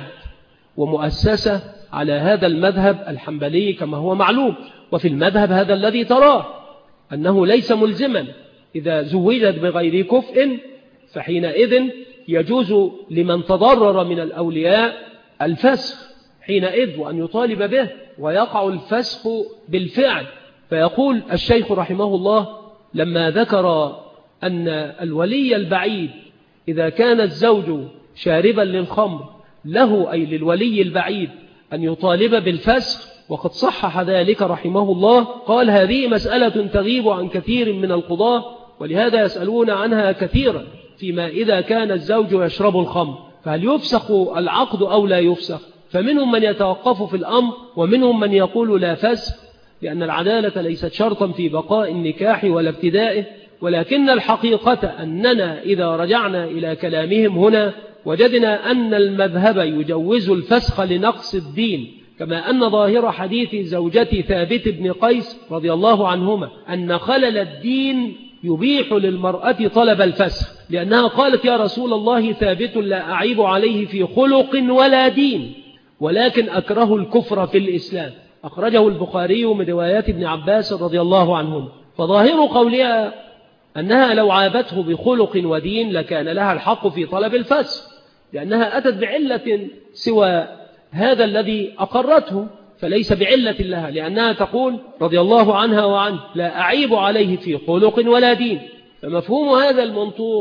ومؤسسة على هذا المذهب الحنبلي كما هو معلوم. وفي المذهب هذا الذي تراه أنه ليس ملزما، إذا زوجت بغير كفء فحينئذ يجوز لمن تضرر من الأولياء الفسخ حينئذ وأن يطالب به، ويقع الفسخ بالفعل. فيقول الشيخ رحمه الله لما ذكر أن الولي البعيد إذا كان الزوج شاربا للخمر له أي للولي البعيد أن يطالب بالفسخ، وقد صحح ذلك رحمه الله. قال هذه مسألة تغيب عن كثير من القضاة، ولهذا يسألون عنها كثيرا فيما إذا كان الزوج يشرب الخمر فهل يفسخ العقد أو لا يفسخ؟ فمنهم من يتوقف في الأمر ومنهم من يقول لا فسخ، لأن العدالة ليست شرطا في بقاء النكاح ولا ابتدائه. ولكن الحقيقة أننا إذا رجعنا إلى كلامهم هنا وجدنا أن المذهب يجوز الفسخ لنقص الدين، كما أن ظاهر حديث زوجة ثابت بن قيس رضي الله عنهما أن خلل الدين يبيح للمرأة طلب الفسخ، لأنها قالت يا رسول الله ثابت لا أعيب عليه في خلق ولا دين ولكن أكره الكفر في الإسلام. أخرجه البخاري من روايات ابن عباس رضي الله عنهم. فظاهر قولها أنها لو عابته بخلق ودين لكان لها الحق في طلب الفسخ، لأنها أتت بعلة سوى هذا الذي أقرته، فليس بعلة لها، لأنها تقول رضي الله عنها وعنه لا أعيب عليه في خلق ولا دين. فمفهوم هذا المنطوق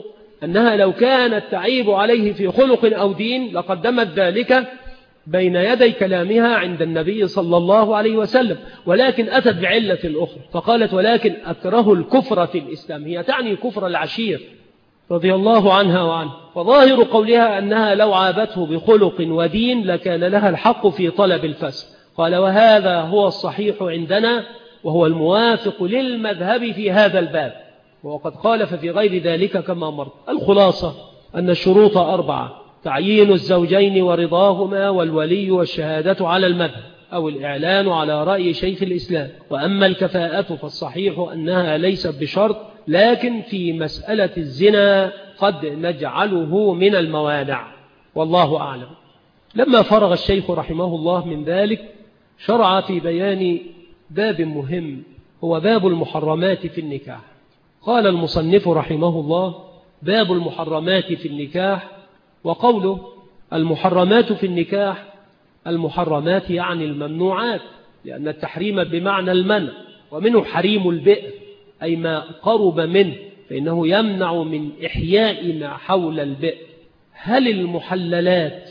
أنها لو كانت تعيب عليه في خلق أو دين لقدمت ذلك بين يدي كلامها عند النبي صلى الله عليه وسلم، ولكن أتت بعلة أخرى فقالت ولكن أكره الكفر في الإسلام، هي تعني كفر العشير رضي الله عنها وعنه. فظاهر قولها أنها لو عابته بخلق ودين لكان لها الحق في طلب الفسق. قال وهذا هو الصحيح عندنا وهو الموافق للمذهب في هذا الباب، وقد خالف في غير ذلك كما مر. الخلاصة أن الشروط 4: تعيين الزوجين ورضاهما والولي والشهادة على المذهب أو الإعلان على رأي شيخ الإسلام. وأما الكفاءة فالصحيح أنها ليست بشرط، لكن في مسألة الزنا قد نجعله من الموانع، والله أعلم. لما فرغ الشيخ رحمه الله من ذلك شرع في بيان باب مهم هو باب المحرمات في النكاح. قال المصنف رحمه الله: باب المحرمات في النكاح. وقوله المحرمات في النكاح، المحرمات يعني الممنوعات، لأن التحريم بمعنى المنع، ومنه حريم البئر أي ما قرب منه، فإنه يمنع من إحياء ما حول البئر. هل المحللات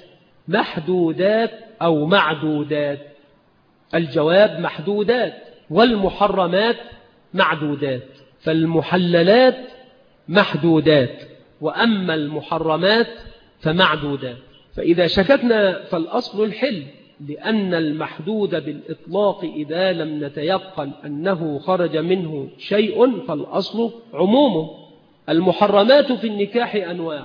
محدودات أو معدودات؟ الجواب محدودات، والمحرمات معدودات. فالمحللات محدودات، وأما المحرمات فمعدودات. فإذا شككنا فالأصل الحل، لأن المحدود بالإطلاق إذا لم نتيقن أنه خرج منه شيء فالأصل عمومه. المحرمات في النكاح أنواع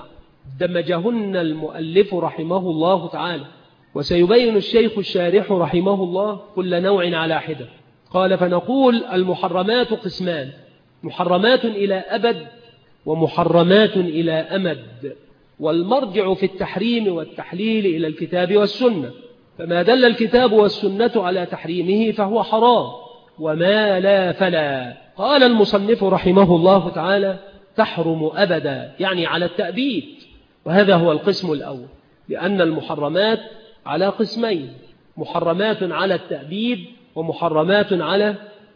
دمجهن المؤلف رحمه الله تعالى، وسيبين الشيخ الشارح رحمه الله كل نوع على حدة. قال: فنقول المحرمات قسمان: محرمات إلى أبد ومحرمات إلى أمد، والمرجع في التحريم والتحليل إلى الكتاب والسنة، فما دل الكتاب والسنة على تحريمه فهو حرام، وما لا فلا. قال المصنف رحمه الله تعالى: تحرم أبدا يعني على التأبيد، وهذا هو القسم الأول، لأن المحرمات على قسمين: محرمات على التأبيد ومحرمات على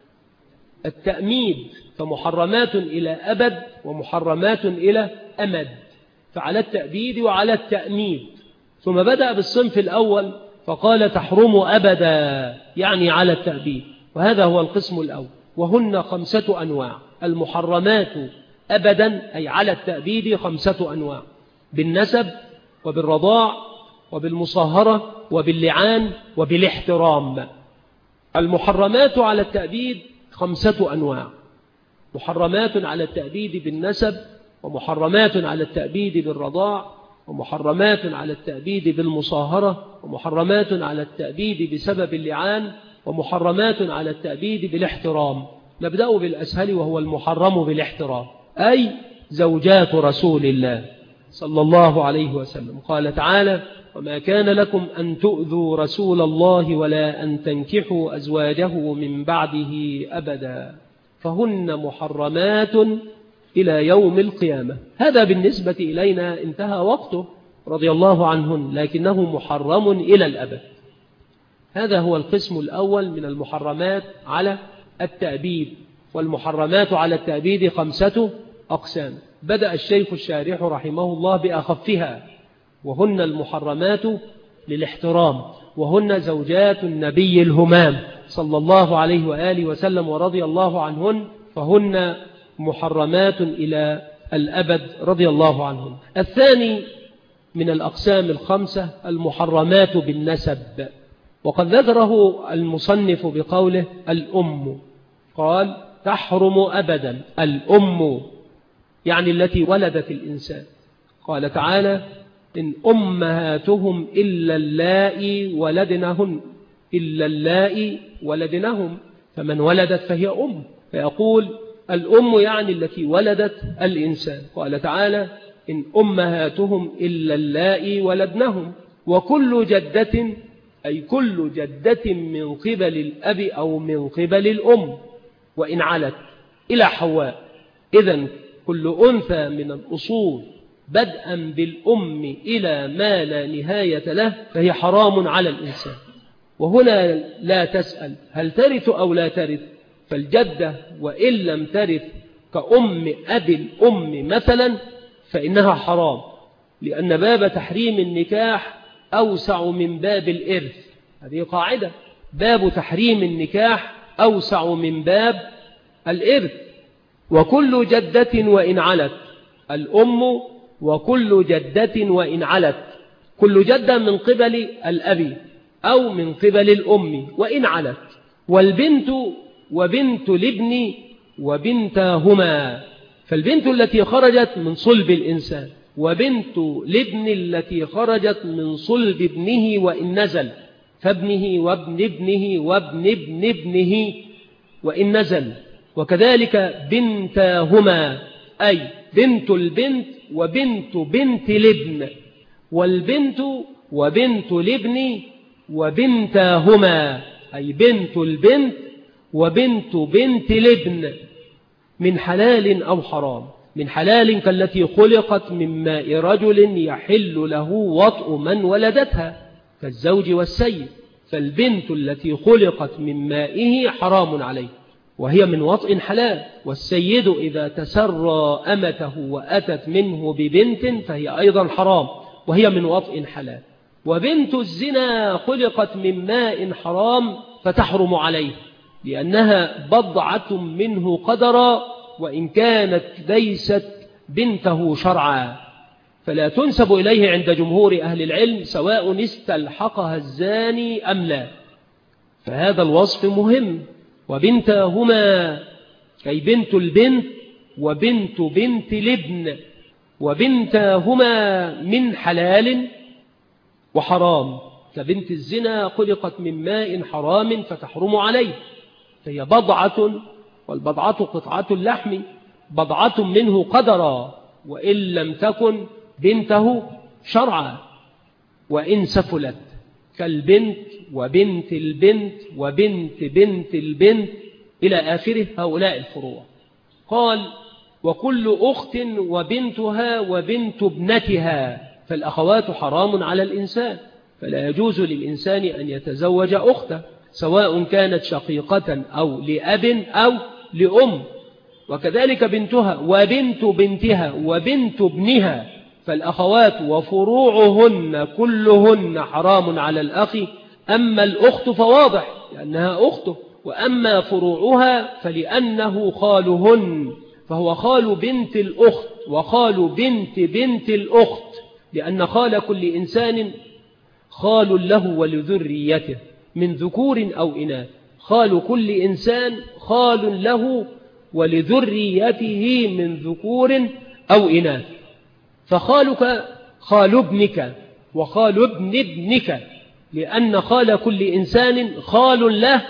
التأميد، فمحرمات إلى أبد ومحرمات إلى أمد، فعلى التأبيد وعلى التأميد. ثم بدأ بالصنف الأول فقال: تحرم أبدا يعني على التأبيد، وهذا هو القسم الأول، وهن 5 أنواع. المحرمات أبدا أي على التأبيد 5 أنواع: بالنسب وبالرضاع وبالمصاهرة وباللعان وبالاحترام. المحرمات على التأبيد 5 أنواع: محرمات على التأبيد بالنسب، ومحرمات على التأبيد بالرضاع، ومحرمات على التأبيد بالمصاهرة، ومحرمات على التأبيد بسبب اللعان، ومحرمات على التأبيد بالاحترام. نبدأ بالأسهل وهو المحرم بالاحترام، أي زوجات رسول الله صلى الله عليه وسلم. قال تعالى: وما كان لكم أن تؤذوا رسول الله ولا أن تنكحوا أزواجه من بعده أبدا، فهن محرمات إلى يوم القيامة. هذا بالنسبة إلينا انتهى وقته رضي الله عنهن، لكنه محرم إلى الأبد. هذا هو القسم الأول من المحرمات على التأبيد، والمحرمات على التأبيد 5 أقسام. بدأ الشيخ الشارح رحمه الله بأخفها، وهن المحرمات للاحترام، وهن زوجات النبي الهمام صلى الله عليه وآله وسلم ورضي الله عنهن، فهن محرمات إلى الأبد رضي الله عنهن. الثاني من الأقسام 5 المحرمات بالنسب، وقد ذكره المصنف بقوله الأم. قال: تحرم أبدا الأم يعني التي ولدت الإنسان. قال تعالى: إن أمهاتهم إلا اللائي ولدنهن، إلا اللائي ولدنهم، فمن ولدت فهي أم، فيقول الأم يعني التي ولدت الإنسان. قال تعالى: إن أمهاتهم إلا اللائي ولدنهم، وكل جدة أي كل جدة من قبل الأب أو من قبل الأم، وإن علت إلى حواء. إذن كل أنثى من الأصول بدءا بالأم إلى ما لا نهاية له فهي حرام على الإنسان. وهنا لا تسأل هل ترث أو لا ترث، فالجدة وإن لم ترث كأم أبي الأم مثلا فإنها حرام، لأن باب تحريم النكاح أوسع من باب الإرث. هذه قاعدة، باب تحريم النكاح أوسع من باب الإرث. وكل جدة وإن علت، الأم وكل جدة وإن علت، كل جدة من قبل الأب أو من قبل الأم وإن علت، والبنت وبنت الابن وبنتهما، فالبنت التي خرجت من صلب الإنسان وبنت الابن التي خرجت من صلب ابنه وإن نزل، فابنه وابن ابنه وابن ابن ابنه وإن نزل، وكذلك بنتهما أي بنت البنت وبنت بنت الابن، والبنت وبنت الابن وبنتهما أي بنت البنت وبنت بنت الابن، من حلال أو حرام. من حلال كالتي خلقت من ماء رجل يحل له وطء من ولدتها كالزوج والسيد، فالبنت التي خلقت من مائه حرام عليه وهي من وطء حلال، والسيد إذا تسرى أمته وأتت منه ببنت فهي أيضا حرام وهي من وطء حلال. وبنت الزنا خلقت من ماء حرام فتحرم عليه، لأنها بضعة منه قدرا وإن كانت ليست بنته شرعا، فلا تنسب إليه عند جمهور أهل العلم سواء استلحقها الزاني أم لا، فهذا الوصف مهم. وبنتهما أي بنت البنت وبنت بنت الابن، وبنتهما من حلال وحرام، كبنت الزنا خلقت من ماء حرام فتحرم عليه، فهي بضعة، والبضعة قطعة اللحم، بضعة منه قدرا وإن لم تكن بنته شرعا، وإن سفلت كالبنت وبنت البنت وبنت بنت البنت إلى آخره هؤلاء الفروع. قال وكل أخت وبنتها وبنت ابنتها، فالأخوات حرام على الإنسان، فلا يجوز للإنسان أن يتزوج أخته سواء كانت شقيقة أو لأب أو لأم، وكذلك بنتها وبنت بنتها وبنت ابنها، فالأخوات وفروعهن كلهن حرام على الأخ، أما الأخت فواضح لأنها أخته، وأما فروعها فلأنه خالهن، فهو خال بنت الأخت وخال بنت بنت الأخت، لأن خال كل إنسان خال له ولذريته من ذكور أو إناث، خال كل إنسان خال له ولذريته من ذكور أو إناث، فخالك خال ابنك وخال ابن ابنك، لأن خال كل إنسان خال له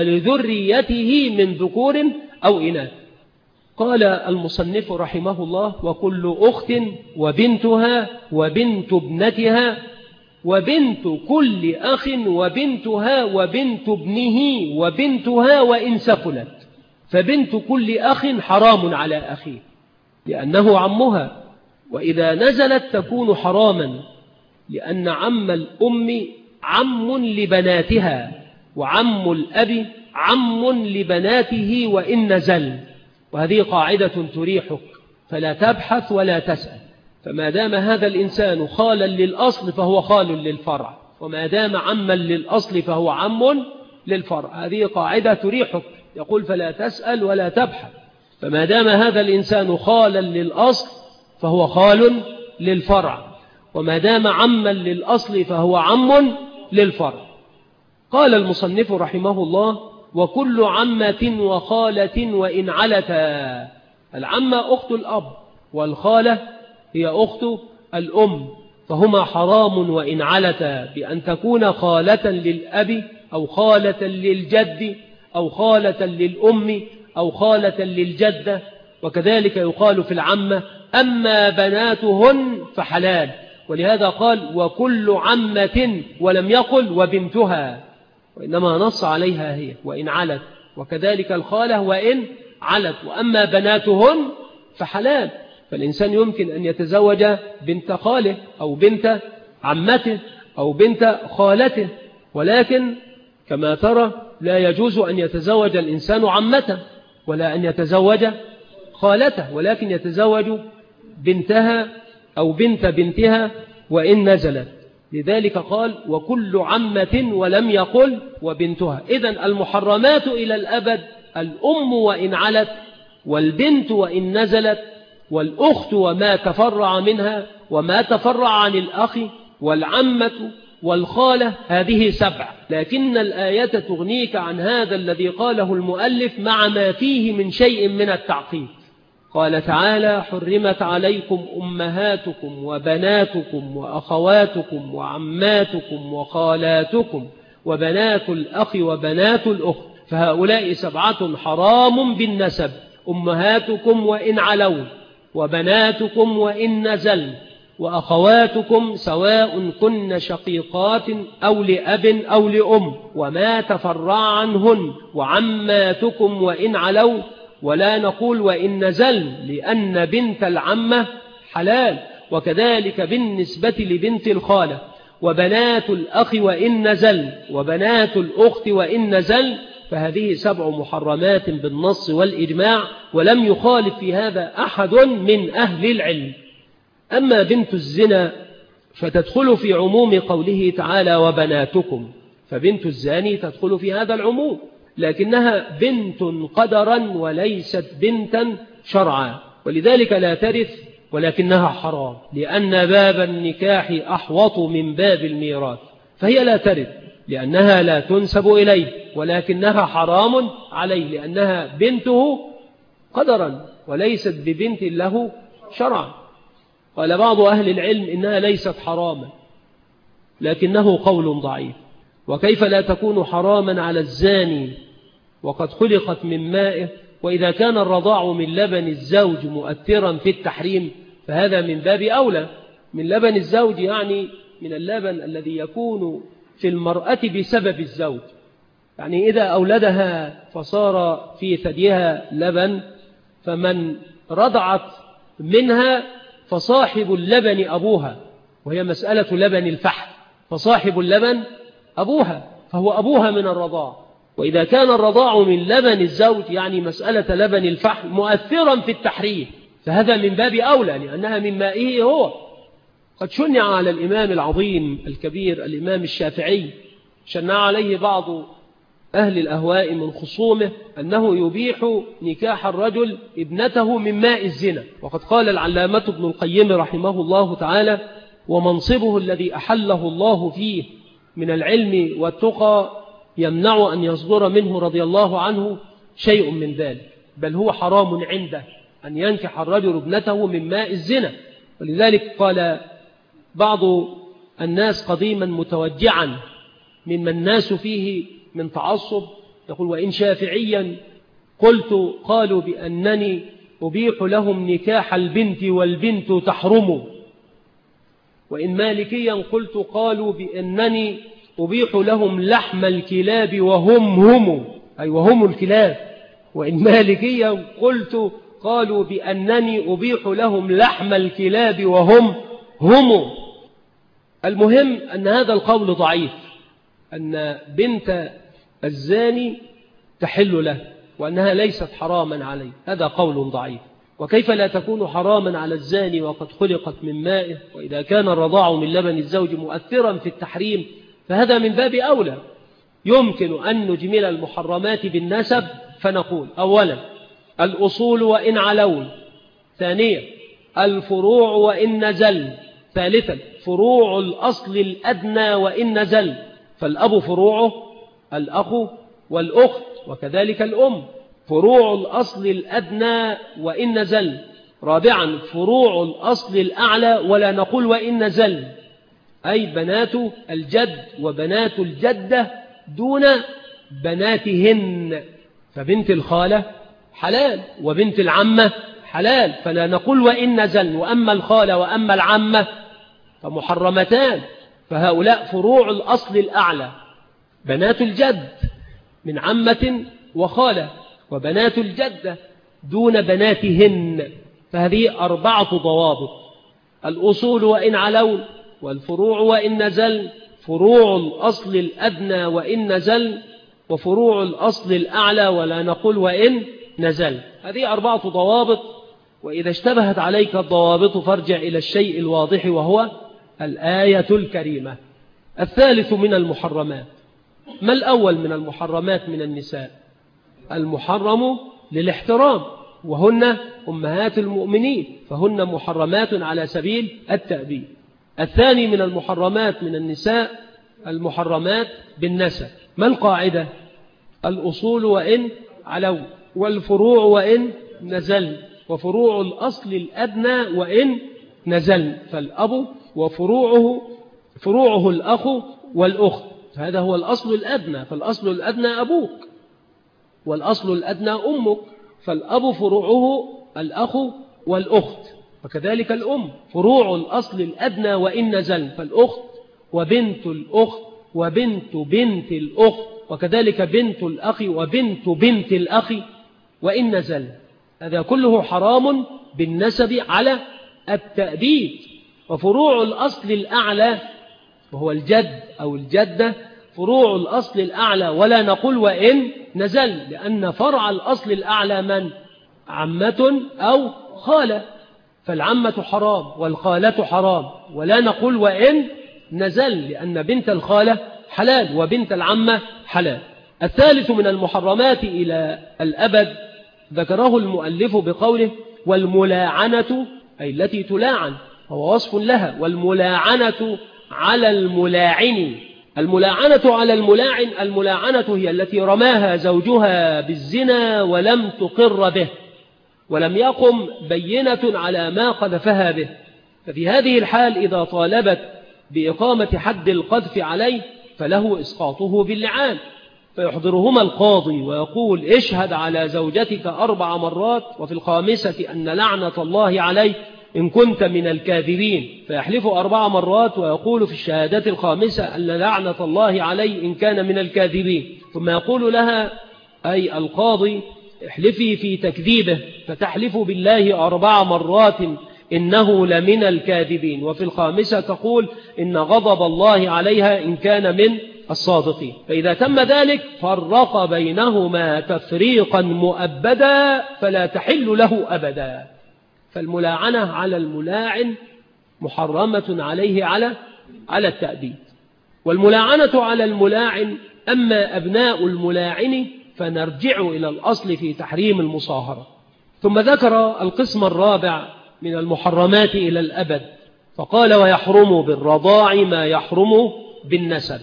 ولذريته من ذكور أو إناث. قال المصنف رحمه الله وكل أخت وبنتها وبنت ابنتها وبنت كل أخ وبنتها وبنت ابنه وبنتها وإن سفلت، فبنت كل أخ حرام على أخيه لأنه عمها، وإذا نزلت تكون حراما، لأن عم الأم عم لبناتها وعم الأب عم لبناته وإن نزل، وهذه قاعدة تريحك فلا تبحث ولا تسأل، فما دام هذا الإنسان خالا للأصل فهو خال للفرع، وما دام عما للأصل فهو عم للفرع، هذه قاعدة تريحك، يقول فلا تسأل ولا تبحث، فما دام هذا الإنسان خالا للأصل فهو خال للفرع، وما دام عما للأصل فهو عم للفرع. قال المصنف رحمه الله وكل عمة وخالة وإن علتا، العمة أخت الأب والخالة هي أخت الأم، فهما حرام وإن علتا، بأن تكون خالة للأب أو خالة للجد أو خالة للأم أو خالة للجدة، وكذلك يقال في العمة أما بناتهن فحلال، ولهذا قال وكل عمة ولم يقل وبنتها، وإنما نص عليها هي وإن علت، وكذلك الخالة وإن علت، وأما بناتهن فحلال، فالإنسان يمكن أن يتزوج بنت خاله أو بنت عمته أو بنت خالته، ولكن كما ترى لا يجوز أن يتزوج الإنسان عمته ولا أن يتزوج خالته، ولكن يتزوج بنتها أو بنت بنتها وإن نزلت. لذلك قال وكل عمة ولم يقل وبنتها. إذن المحرمات إلى الأبد الأم وإن علت، والبنت وإن نزلت، والأخت وما تفرع منها وما تفرع عن الأخ، والعمة والخالة. هذه 7. لكن الآية تغنيك عن هذا الذي قاله المؤلف مع ما فيه من شيء من التعقيد. قال تعالى حرمت عليكم أمهاتكم وبناتكم وأخواتكم وعماتكم وخالاتكم وبنات الأخ وبنات الأخت، فهؤلاء 7 حرام بالنسب: أمهاتكم وإن علوا، وبناتكم وإن نزلن، وأخواتكم سواء كن شقيقات أو لأب أو لأم، وما تفرع عنهن، وعماتكم وإن علوا، ولا نقول وإن نزلن لأن بنت العمة حلال، وكذلك بالنسبة لبنت الخالة، وبنات الأخ وإن نزلن، وبنات الأخت وإن نزلن. فهذه 7 محرمات بالنص والإجماع، ولم يخالف في هذا أحد من أهل العلم. أما بنت الزنا فتدخل في عموم قوله تعالى وبناتكم، فبنت الزاني تدخل في هذا العموم، لكنها بنت قدرا وليست بنتا شرعا، ولذلك لا ترث، ولكنها حرام، لأن باب النكاح أحوط من باب الميراث، فهي لا ترث لأنها لا تنسب إليه، ولكنها حرام عليه لأنها بنته قدرا وليست ببنت له شرعا. قال بعض أهل العلم إنها ليست حراما، لكنه قول ضعيف. وكيف لا تكون حراما على الزاني وقد خلقت من مائه؟ وإذا كان الرضاع من لبن الزوج مؤثرا في التحريم فهذا من باب أولى. من لبن الزوج يعني من اللبن الذي يكون في المرأة بسبب الزوج، يعني إذا أولدها فصار في ثديها لبن، فمن رضعت منها فصاحب اللبن أبوها، وهي مسألة لبن الفحل، فصاحب اللبن أبوها، فهو أبوها من الرضاع. وإذا كان الرضاع من لبن الزوج يعني مسألة لبن الفحل مؤثرا في التحريم، فهذا من باب أولى لأنها من مائه هو. قد شنع على الإمام العظيم الكبير الإمام الشافعي، شنع عليه بعض أهل الأهواء من خصومه أنه يبيح نكاح الرجل ابنته من ماء الزنا. وقد قال العلامة ابن القيم رحمه الله تعالى ومنصبه الذي أحله الله فيه من العلم والتقى يمنع أن يصدر منه رضي الله عنه شيء من ذلك، بل هو حرام عنده أن ينكح الرجل ابنته من ماء الزنا. ولذلك قال بعض الناس قديما متوجعا مما الناس فيه من تعصب، يقول وإن شافعيا قلت قالوا بأنني أبيح لهم نكاح البنت والبنت تحرم، وإن مالكيا قلت قالوا بأنني أبيح لهم لحم الكلاب وهم أي وهم الكلاب، وإن مالكيا قلت قالوا بأنني أبيح لهم لحم الكلاب وهم. المهم أن هذا القول ضعيف، أن بنت الزاني تحل له وأنها ليست حراما عليه، هذا قول ضعيف. وكيف لا تكون حراما على الزاني وقد خلقت من مائه؟ وإذا كان الرضاع من لبن الزوج مؤثرا في التحريم فهذا من باب أولى. يمكن أن نجمل المحرمات بالنسب فنقول أولا الأصول وإن علون، ثانيا الفروع وإن نزل، ثالثا فروع الأصل الأدنى وإن نزل، فالأب فروعه الأخ والأخت وكذلك الأم، فروع الأصل الأدنى وإن نزل. رابعا فروع الأصل الأعلى ولا نقول وإن نزل، أي بنات الجد وبنات الجدة دون بناتهن، فبنت الخالة حلال وبنت العمة حلال، فلا نقول وإن نزل. وأما الخالة وأما العمة فمحرمتان، فهؤلاء فروع الأصل الأعلى، بنات الجد من عمة وخالة، وبنات الجدة دون بناتهن، فهذه 4 ضوابط: الأصول وإن علون، والفروع وإن نزل، فروع الأصل الأدنى وإن نزل، وفروع الأصل الأعلى ولا نقول وإن نزل. هذه 4 ضوابط وإذا اشتبهت عليك الضوابط فارجع إلى الشيء الواضح وهو الآية الكريمة. الثالث من المحرمات. ما الأول من المحرمات من النساء؟ المحرم للاحترام، وهن أمهات المؤمنين فهن محرمات على سبيل التأبيد. الثاني من المحرمات من النساء المحرمات بالنسب. ما القاعدة؟ الأصول وإن علوا، والفروع وإن نزل، وفروع الأصل الأدنى وإن نزل، فالأب وفروعه الأخ والأخت، هذا هو الأصل الأدنى، فالأصل الأدنى أبوك، والأصل الأدنى أمك، فالأب فروعه الأخ والأخت، وكذلك الأم فروع الأصل الأدنى وإن نزل، فالأخت وبنت الأخت وبنت بنت الأخت، وكذلك بنت الأخ وبنت بنت الأخ وإن نزل. هذا كله حرام بالنسب على التأبيد. وفروع الأصل الأعلى وهو الجد أو الجدة، فروع الأصل الأعلى ولا نقول وإن نزل، لأن فرع الأصل الأعلى من؟ عمة أو خالة، فالعمة حرام والخالة حرام، ولا نقول وإن نزل، لأن بنت الخالة حلال وبنت العمة حلال. الثالث من المحرمات إلى الأبد ذكره المؤلف بقوله والملاعنة، أي التي تلاعن، هو وصف لها، والملاعنة على الملاعن. الملاعنة على الملاعن، الملاعنة هي التي رماها زوجها بالزنا ولم تقر به ولم يقم بينة على ما قذفها به، ففي هذه الحال إذا طالبت بإقامة حد القذف عليه فله إسقاطه باللعان، فيحضرهما القاضي ويقول اشهد على زوجتك 4 مرات، وفي الخامسة أن لعنة الله عليه إن كنت من الكاذبين، فيحلف 4 مرات ويقول في الشهادة الخامسة أن لعنة الله عليه إن كان من الكاذبين، ثم يقول لها أي القاضي احلفي في تكذيبه، فتحلف بالله 4 مرات إنه لمن الكاذبين، وفي الخامسة تقول إن غضب الله عليها إن كان من الصادقين. فإذا تم ذلك فرق بينهما تفريقا مؤبدا فلا تحل له أبدا. فالملاعنة على الملاعن محرمة عليه على التأبيد. والملاعنة على الملاعن، أما أبناء الملاعن فنرجع إلى الأصل في تحريم المصاهرة. ثم ذكر القسم الرابع من المحرمات إلى الأبد، فقال ويحرم بالرضاع ما يحرم بالنسب.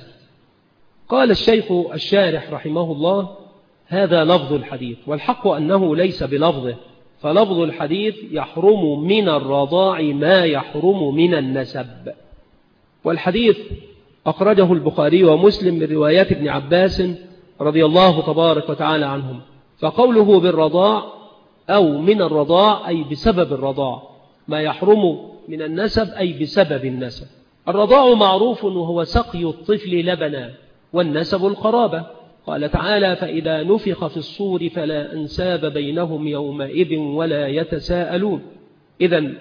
قال الشيخ الشارح رحمه الله هذا لفظ الحديث، والحق أنه ليس بلفظه، فلفظ الحديث يحرم من الرضاع ما يحرم من النسب. والحديث أخرجه البخاري ومسلم من روايات ابن عباس رضي الله تبارك وتعالى عنهم. فقوله بالرضاع أو من الرضاع أي بسبب الرضاع، ما يحرم من النسب أي بسبب النسب. الرضاع معروف وهو سقي الطفل لبنا، والنسب القرابة. قال تعالى فإذا نفخ في الصور فلا أنساب بينهم يومئذ ولا يتساءلون. إذن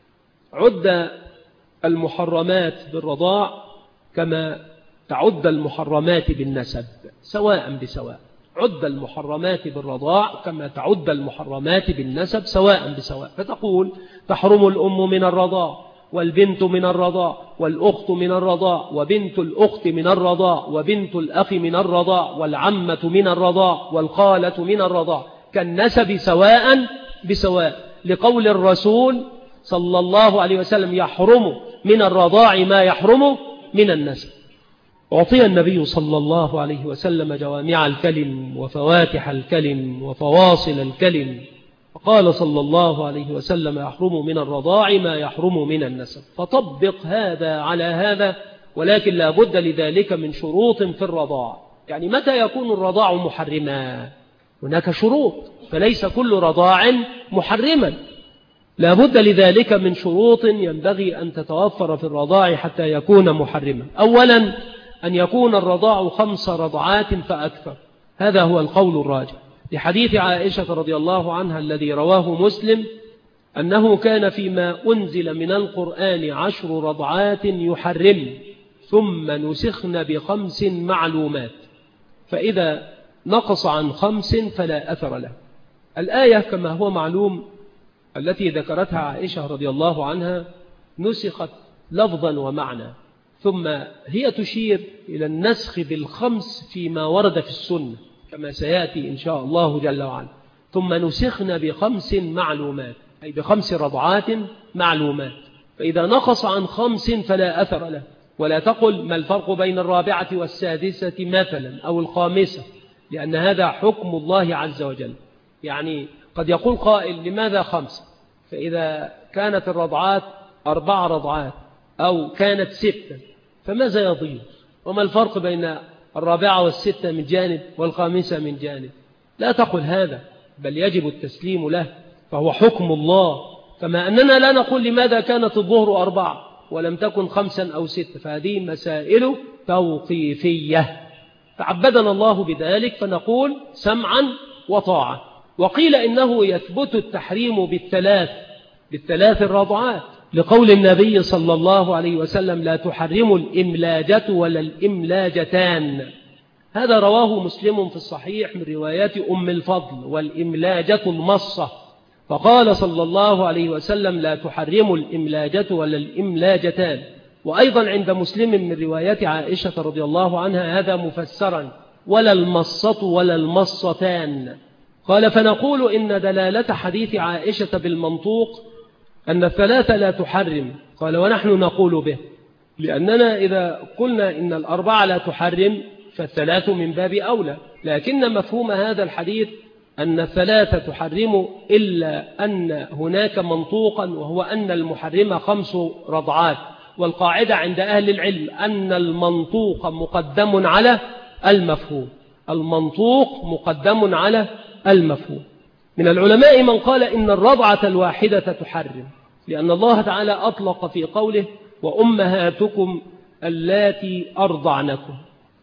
عد المحرمات بالرضاع كما تعد المحرمات بالنسب سواء بسواء. عد المحرمات بالرضاع كما تعد المحرمات بالنسب سواء بسواء، فتقول تحرم الأم من الرضاع، والبنت من الرضاع، والأخت من الرضاع، وبنت الأخت من الرضاع، وبنت الأخ من الرضاع، والعمة من الرضاع، والخالة من الرضاع، كالنسب سواء بسواء، لقول الرسول صلى الله عليه وسلم يحرم من الرضاع ما يحرم من النسب. أعطي النبي صلى الله عليه وسلم جوامع الكلم وفواتح الكلم وفواصل الكلم، فقال صلى الله عليه وسلم يحرم من الرضاع ما يحرم من النسب. فطبق هذا على هذا، ولكن لا بد لذلك من شروط في الرضاع. يعني متى يكون الرضاع محرما؟ هناك شروط، فليس كل رضاع محرما، لا بد لذلك من شروط ينبغي أن تتوفر في الرضاع حتى يكون محرما. أولا أن يكون الرضاع 5 رضعات فأكثر، هذا هو القول الراجح، لحديث عائشة رضي الله عنها الذي رواه مسلم أنه كان فيما أنزل من القرآن 10 رضعات يحرم ثم نسخن ب5 معلومات، فإذا نقص عن 5 فلا أثر له. الآية كما هو معلوم التي ذكرتها عائشة رضي الله عنها نسخت لفظا ومعنى، ثم هي تشير إلى النسخ بالخمس فيما ورد في السنة كما سيأتي إن شاء الله جل وعلا. ثم نسخنا بخمس معلومات، أي بخمس رضعات معلومات، فإذا نقص عن خمس فلا أثر له. ولا تقل ما الفرق بين الرابعة والسادسة مثلا أو الخامسة، لأن هذا حكم الله عز وجل. يعني قد يقول قائل لماذا خمسة؟ فإذا كانت الرضعات 4 رضعات أو كانت 6 فماذا يضير؟ وما الفرق بين الرابعة والستة من جانب والخامسة من جانب؟ لا تقل هذا، بل يجب التسليم له، فهو حكم الله. كما أننا لا نقول لماذا كانت الظهر 4 ولم تكن 5 أو 6، فهذه مسائل توقيفية تعبدنا الله بذلك، فنقول سمعا وطاعة. وقيل إنه يثبت التحريم بالثلاث الرضعات، لقول النبي صلى الله عليه وسلم لا تحرم الإملاجة ولا الإملاجتان. هذا رواه مسلم في الصحيح من روايات أم الفضل، والإملاجة المصة، فقال صلى الله عليه وسلم لا تحرم الإملاجة ولا الإملاجتان. وأيضا عند مسلم من روايات عائشة رضي الله عنها هذا مفسرا ولا المصة ولا المصتان. قال فنقول إن دلالة حديث عائشة بالمنطوق أن الثلاثة لا تحرم. قال ونحن نقول به، لأننا إذا قلنا إن الأربعة لا تحرم فالثلاث من باب أولى، لكن مفهوم هذا الحديث أن الثلاثة تحرم إلا أن هناك منطوقا، وهو أن المحرم 5 رضعات. والقاعدة عند أهل العلم أن المنطوق مقدم على المفهوم، المنطوق مقدم على المفهوم. من العلماء من قال إن الرضعة الواحدة تحرم، لأن الله تعالى أطلق في قوله وأمهاتكم اللاتي أرضعنكم،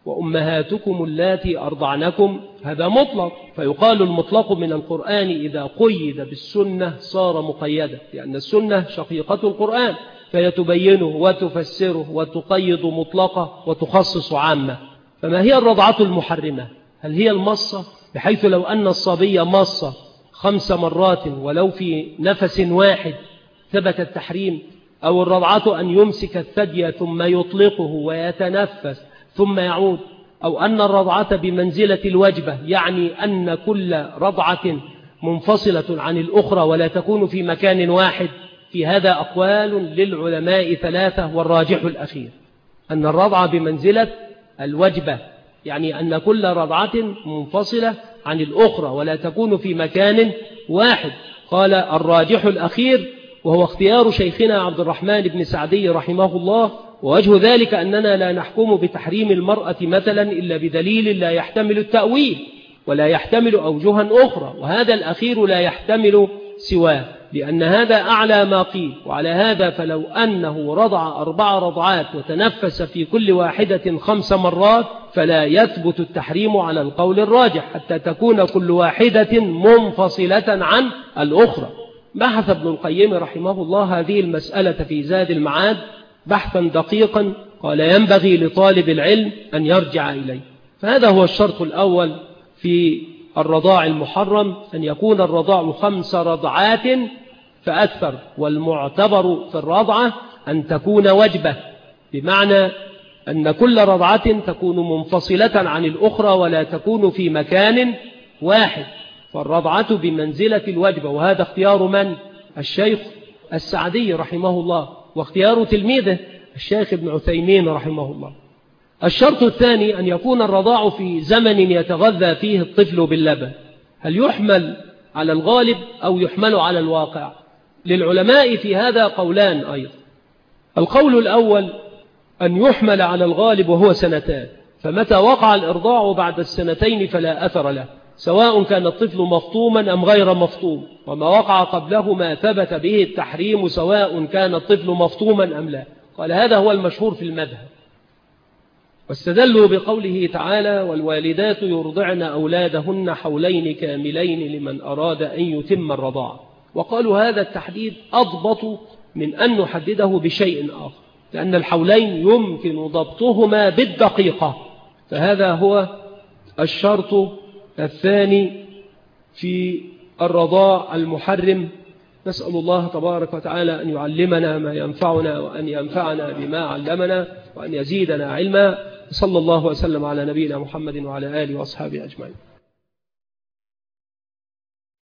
وأمهاتكم اللاتي أرضعنكم، هذا مطلق، فيقال المطلق من القرآن إذا قيد بالسنة صار مقيدا، لأن السنة شقيقة القرآن، فهي تبينه وتفسره وتقيد مطلقة وتخصص عامة. فما هي الرضعة المحرمة؟ هل هي المصة، بحيث لو أن الصبي مصة 5 مرات ولو في نفس واحد ثبت التحريم؟ أو الرضعة أن يمسك الثدي ثم يطلقه ويتنفس ثم يعود؟ أو أن الرضعة بمنزلة الوجبة، يعني أن كل رضعة منفصلة عن الأخرى ولا تكون في مكان واحد؟ في هذا أقوال للعلماء 3، والراجح الأخير أن الرضعة بمنزلة الوجبة، يعني أن كل رضعة منفصلة عن الأخرى ولا تكون في مكان واحد. قال الراجح الأخير، وهو اختيار شيخنا عبد الرحمن بن سعدي رحمه الله. ووجه ذلك أننا لا نحكم بتحريم المرأة مثلا إلا بدليل لا يحتمل التأويل ولا يحتمل أوجها أخرى، وهذا الأخير لا يحتمل سواه، لأن هذا أعلى ما قيل. وعلى هذا فلو أنه رضع 4 رضعات وتنفس في كل واحدة 5 مرات فلا يثبت التحريم على القول الراجح، حتى تكون كل واحدة منفصلة عن الأخرى. بحث ابن القيم رحمه الله هذه المسألة في زاد المعاد بحثا دقيقا، قال ينبغي لطالب العلم أن يرجع إليه. فهذا هو الشرط الأول في الرضاع المحرم، أن يكون الرضاع 5 رضعات فأكثر، والمعتبر في الرضعة أن تكون وجبة، بمعنى أن كل رضعة تكون منفصلة عن الأخرى ولا تكون في مكان واحد، فالرضعة بمنزلة الوجبة. وهذا اختيار من؟ الشيخ السعدي رحمه الله، واختيار تلميذه الشيخ ابن عثيمين رحمه الله. الشرط الثاني أن يكون الرضاع في زمن يتغذى فيه الطفل باللبن. هل يحمل على الغالب أو يحمل على الواقع؟ للعلماء في هذا قولان أيضا. القول الأول أن يحمل على الغالب وهو 2 سنين، فمتى وقع الإرضاع بعد 2 سنين فلا أثر له، سواء كان الطفل مفطوما أم غير مفطوم، وما وقع قبلهما ثبت به التحريم سواء كان الطفل مفطوما أم لا. قال هذا هو المشهور في المذهب، واستدلوا بقوله تعالى والوالدات يرضعن أولادهن حولين كاملين لمن أراد أن يتم الرضاعة. وقالوا هذا التحديد أضبط من أن نحدده بشيء آخر، لأن الحولين يمكن ضبطهما بالدقيقة. فهذا هو الشرط الثاني في الرضاع المحرم. نسأل الله تبارك وتعالى أن يعلمنا ما ينفعنا وأن ينفعنا بما علمنا وأن يزيدنا علما. صلى الله وسلم على نبينا محمد وعلى آله وأصحابه أجمعين.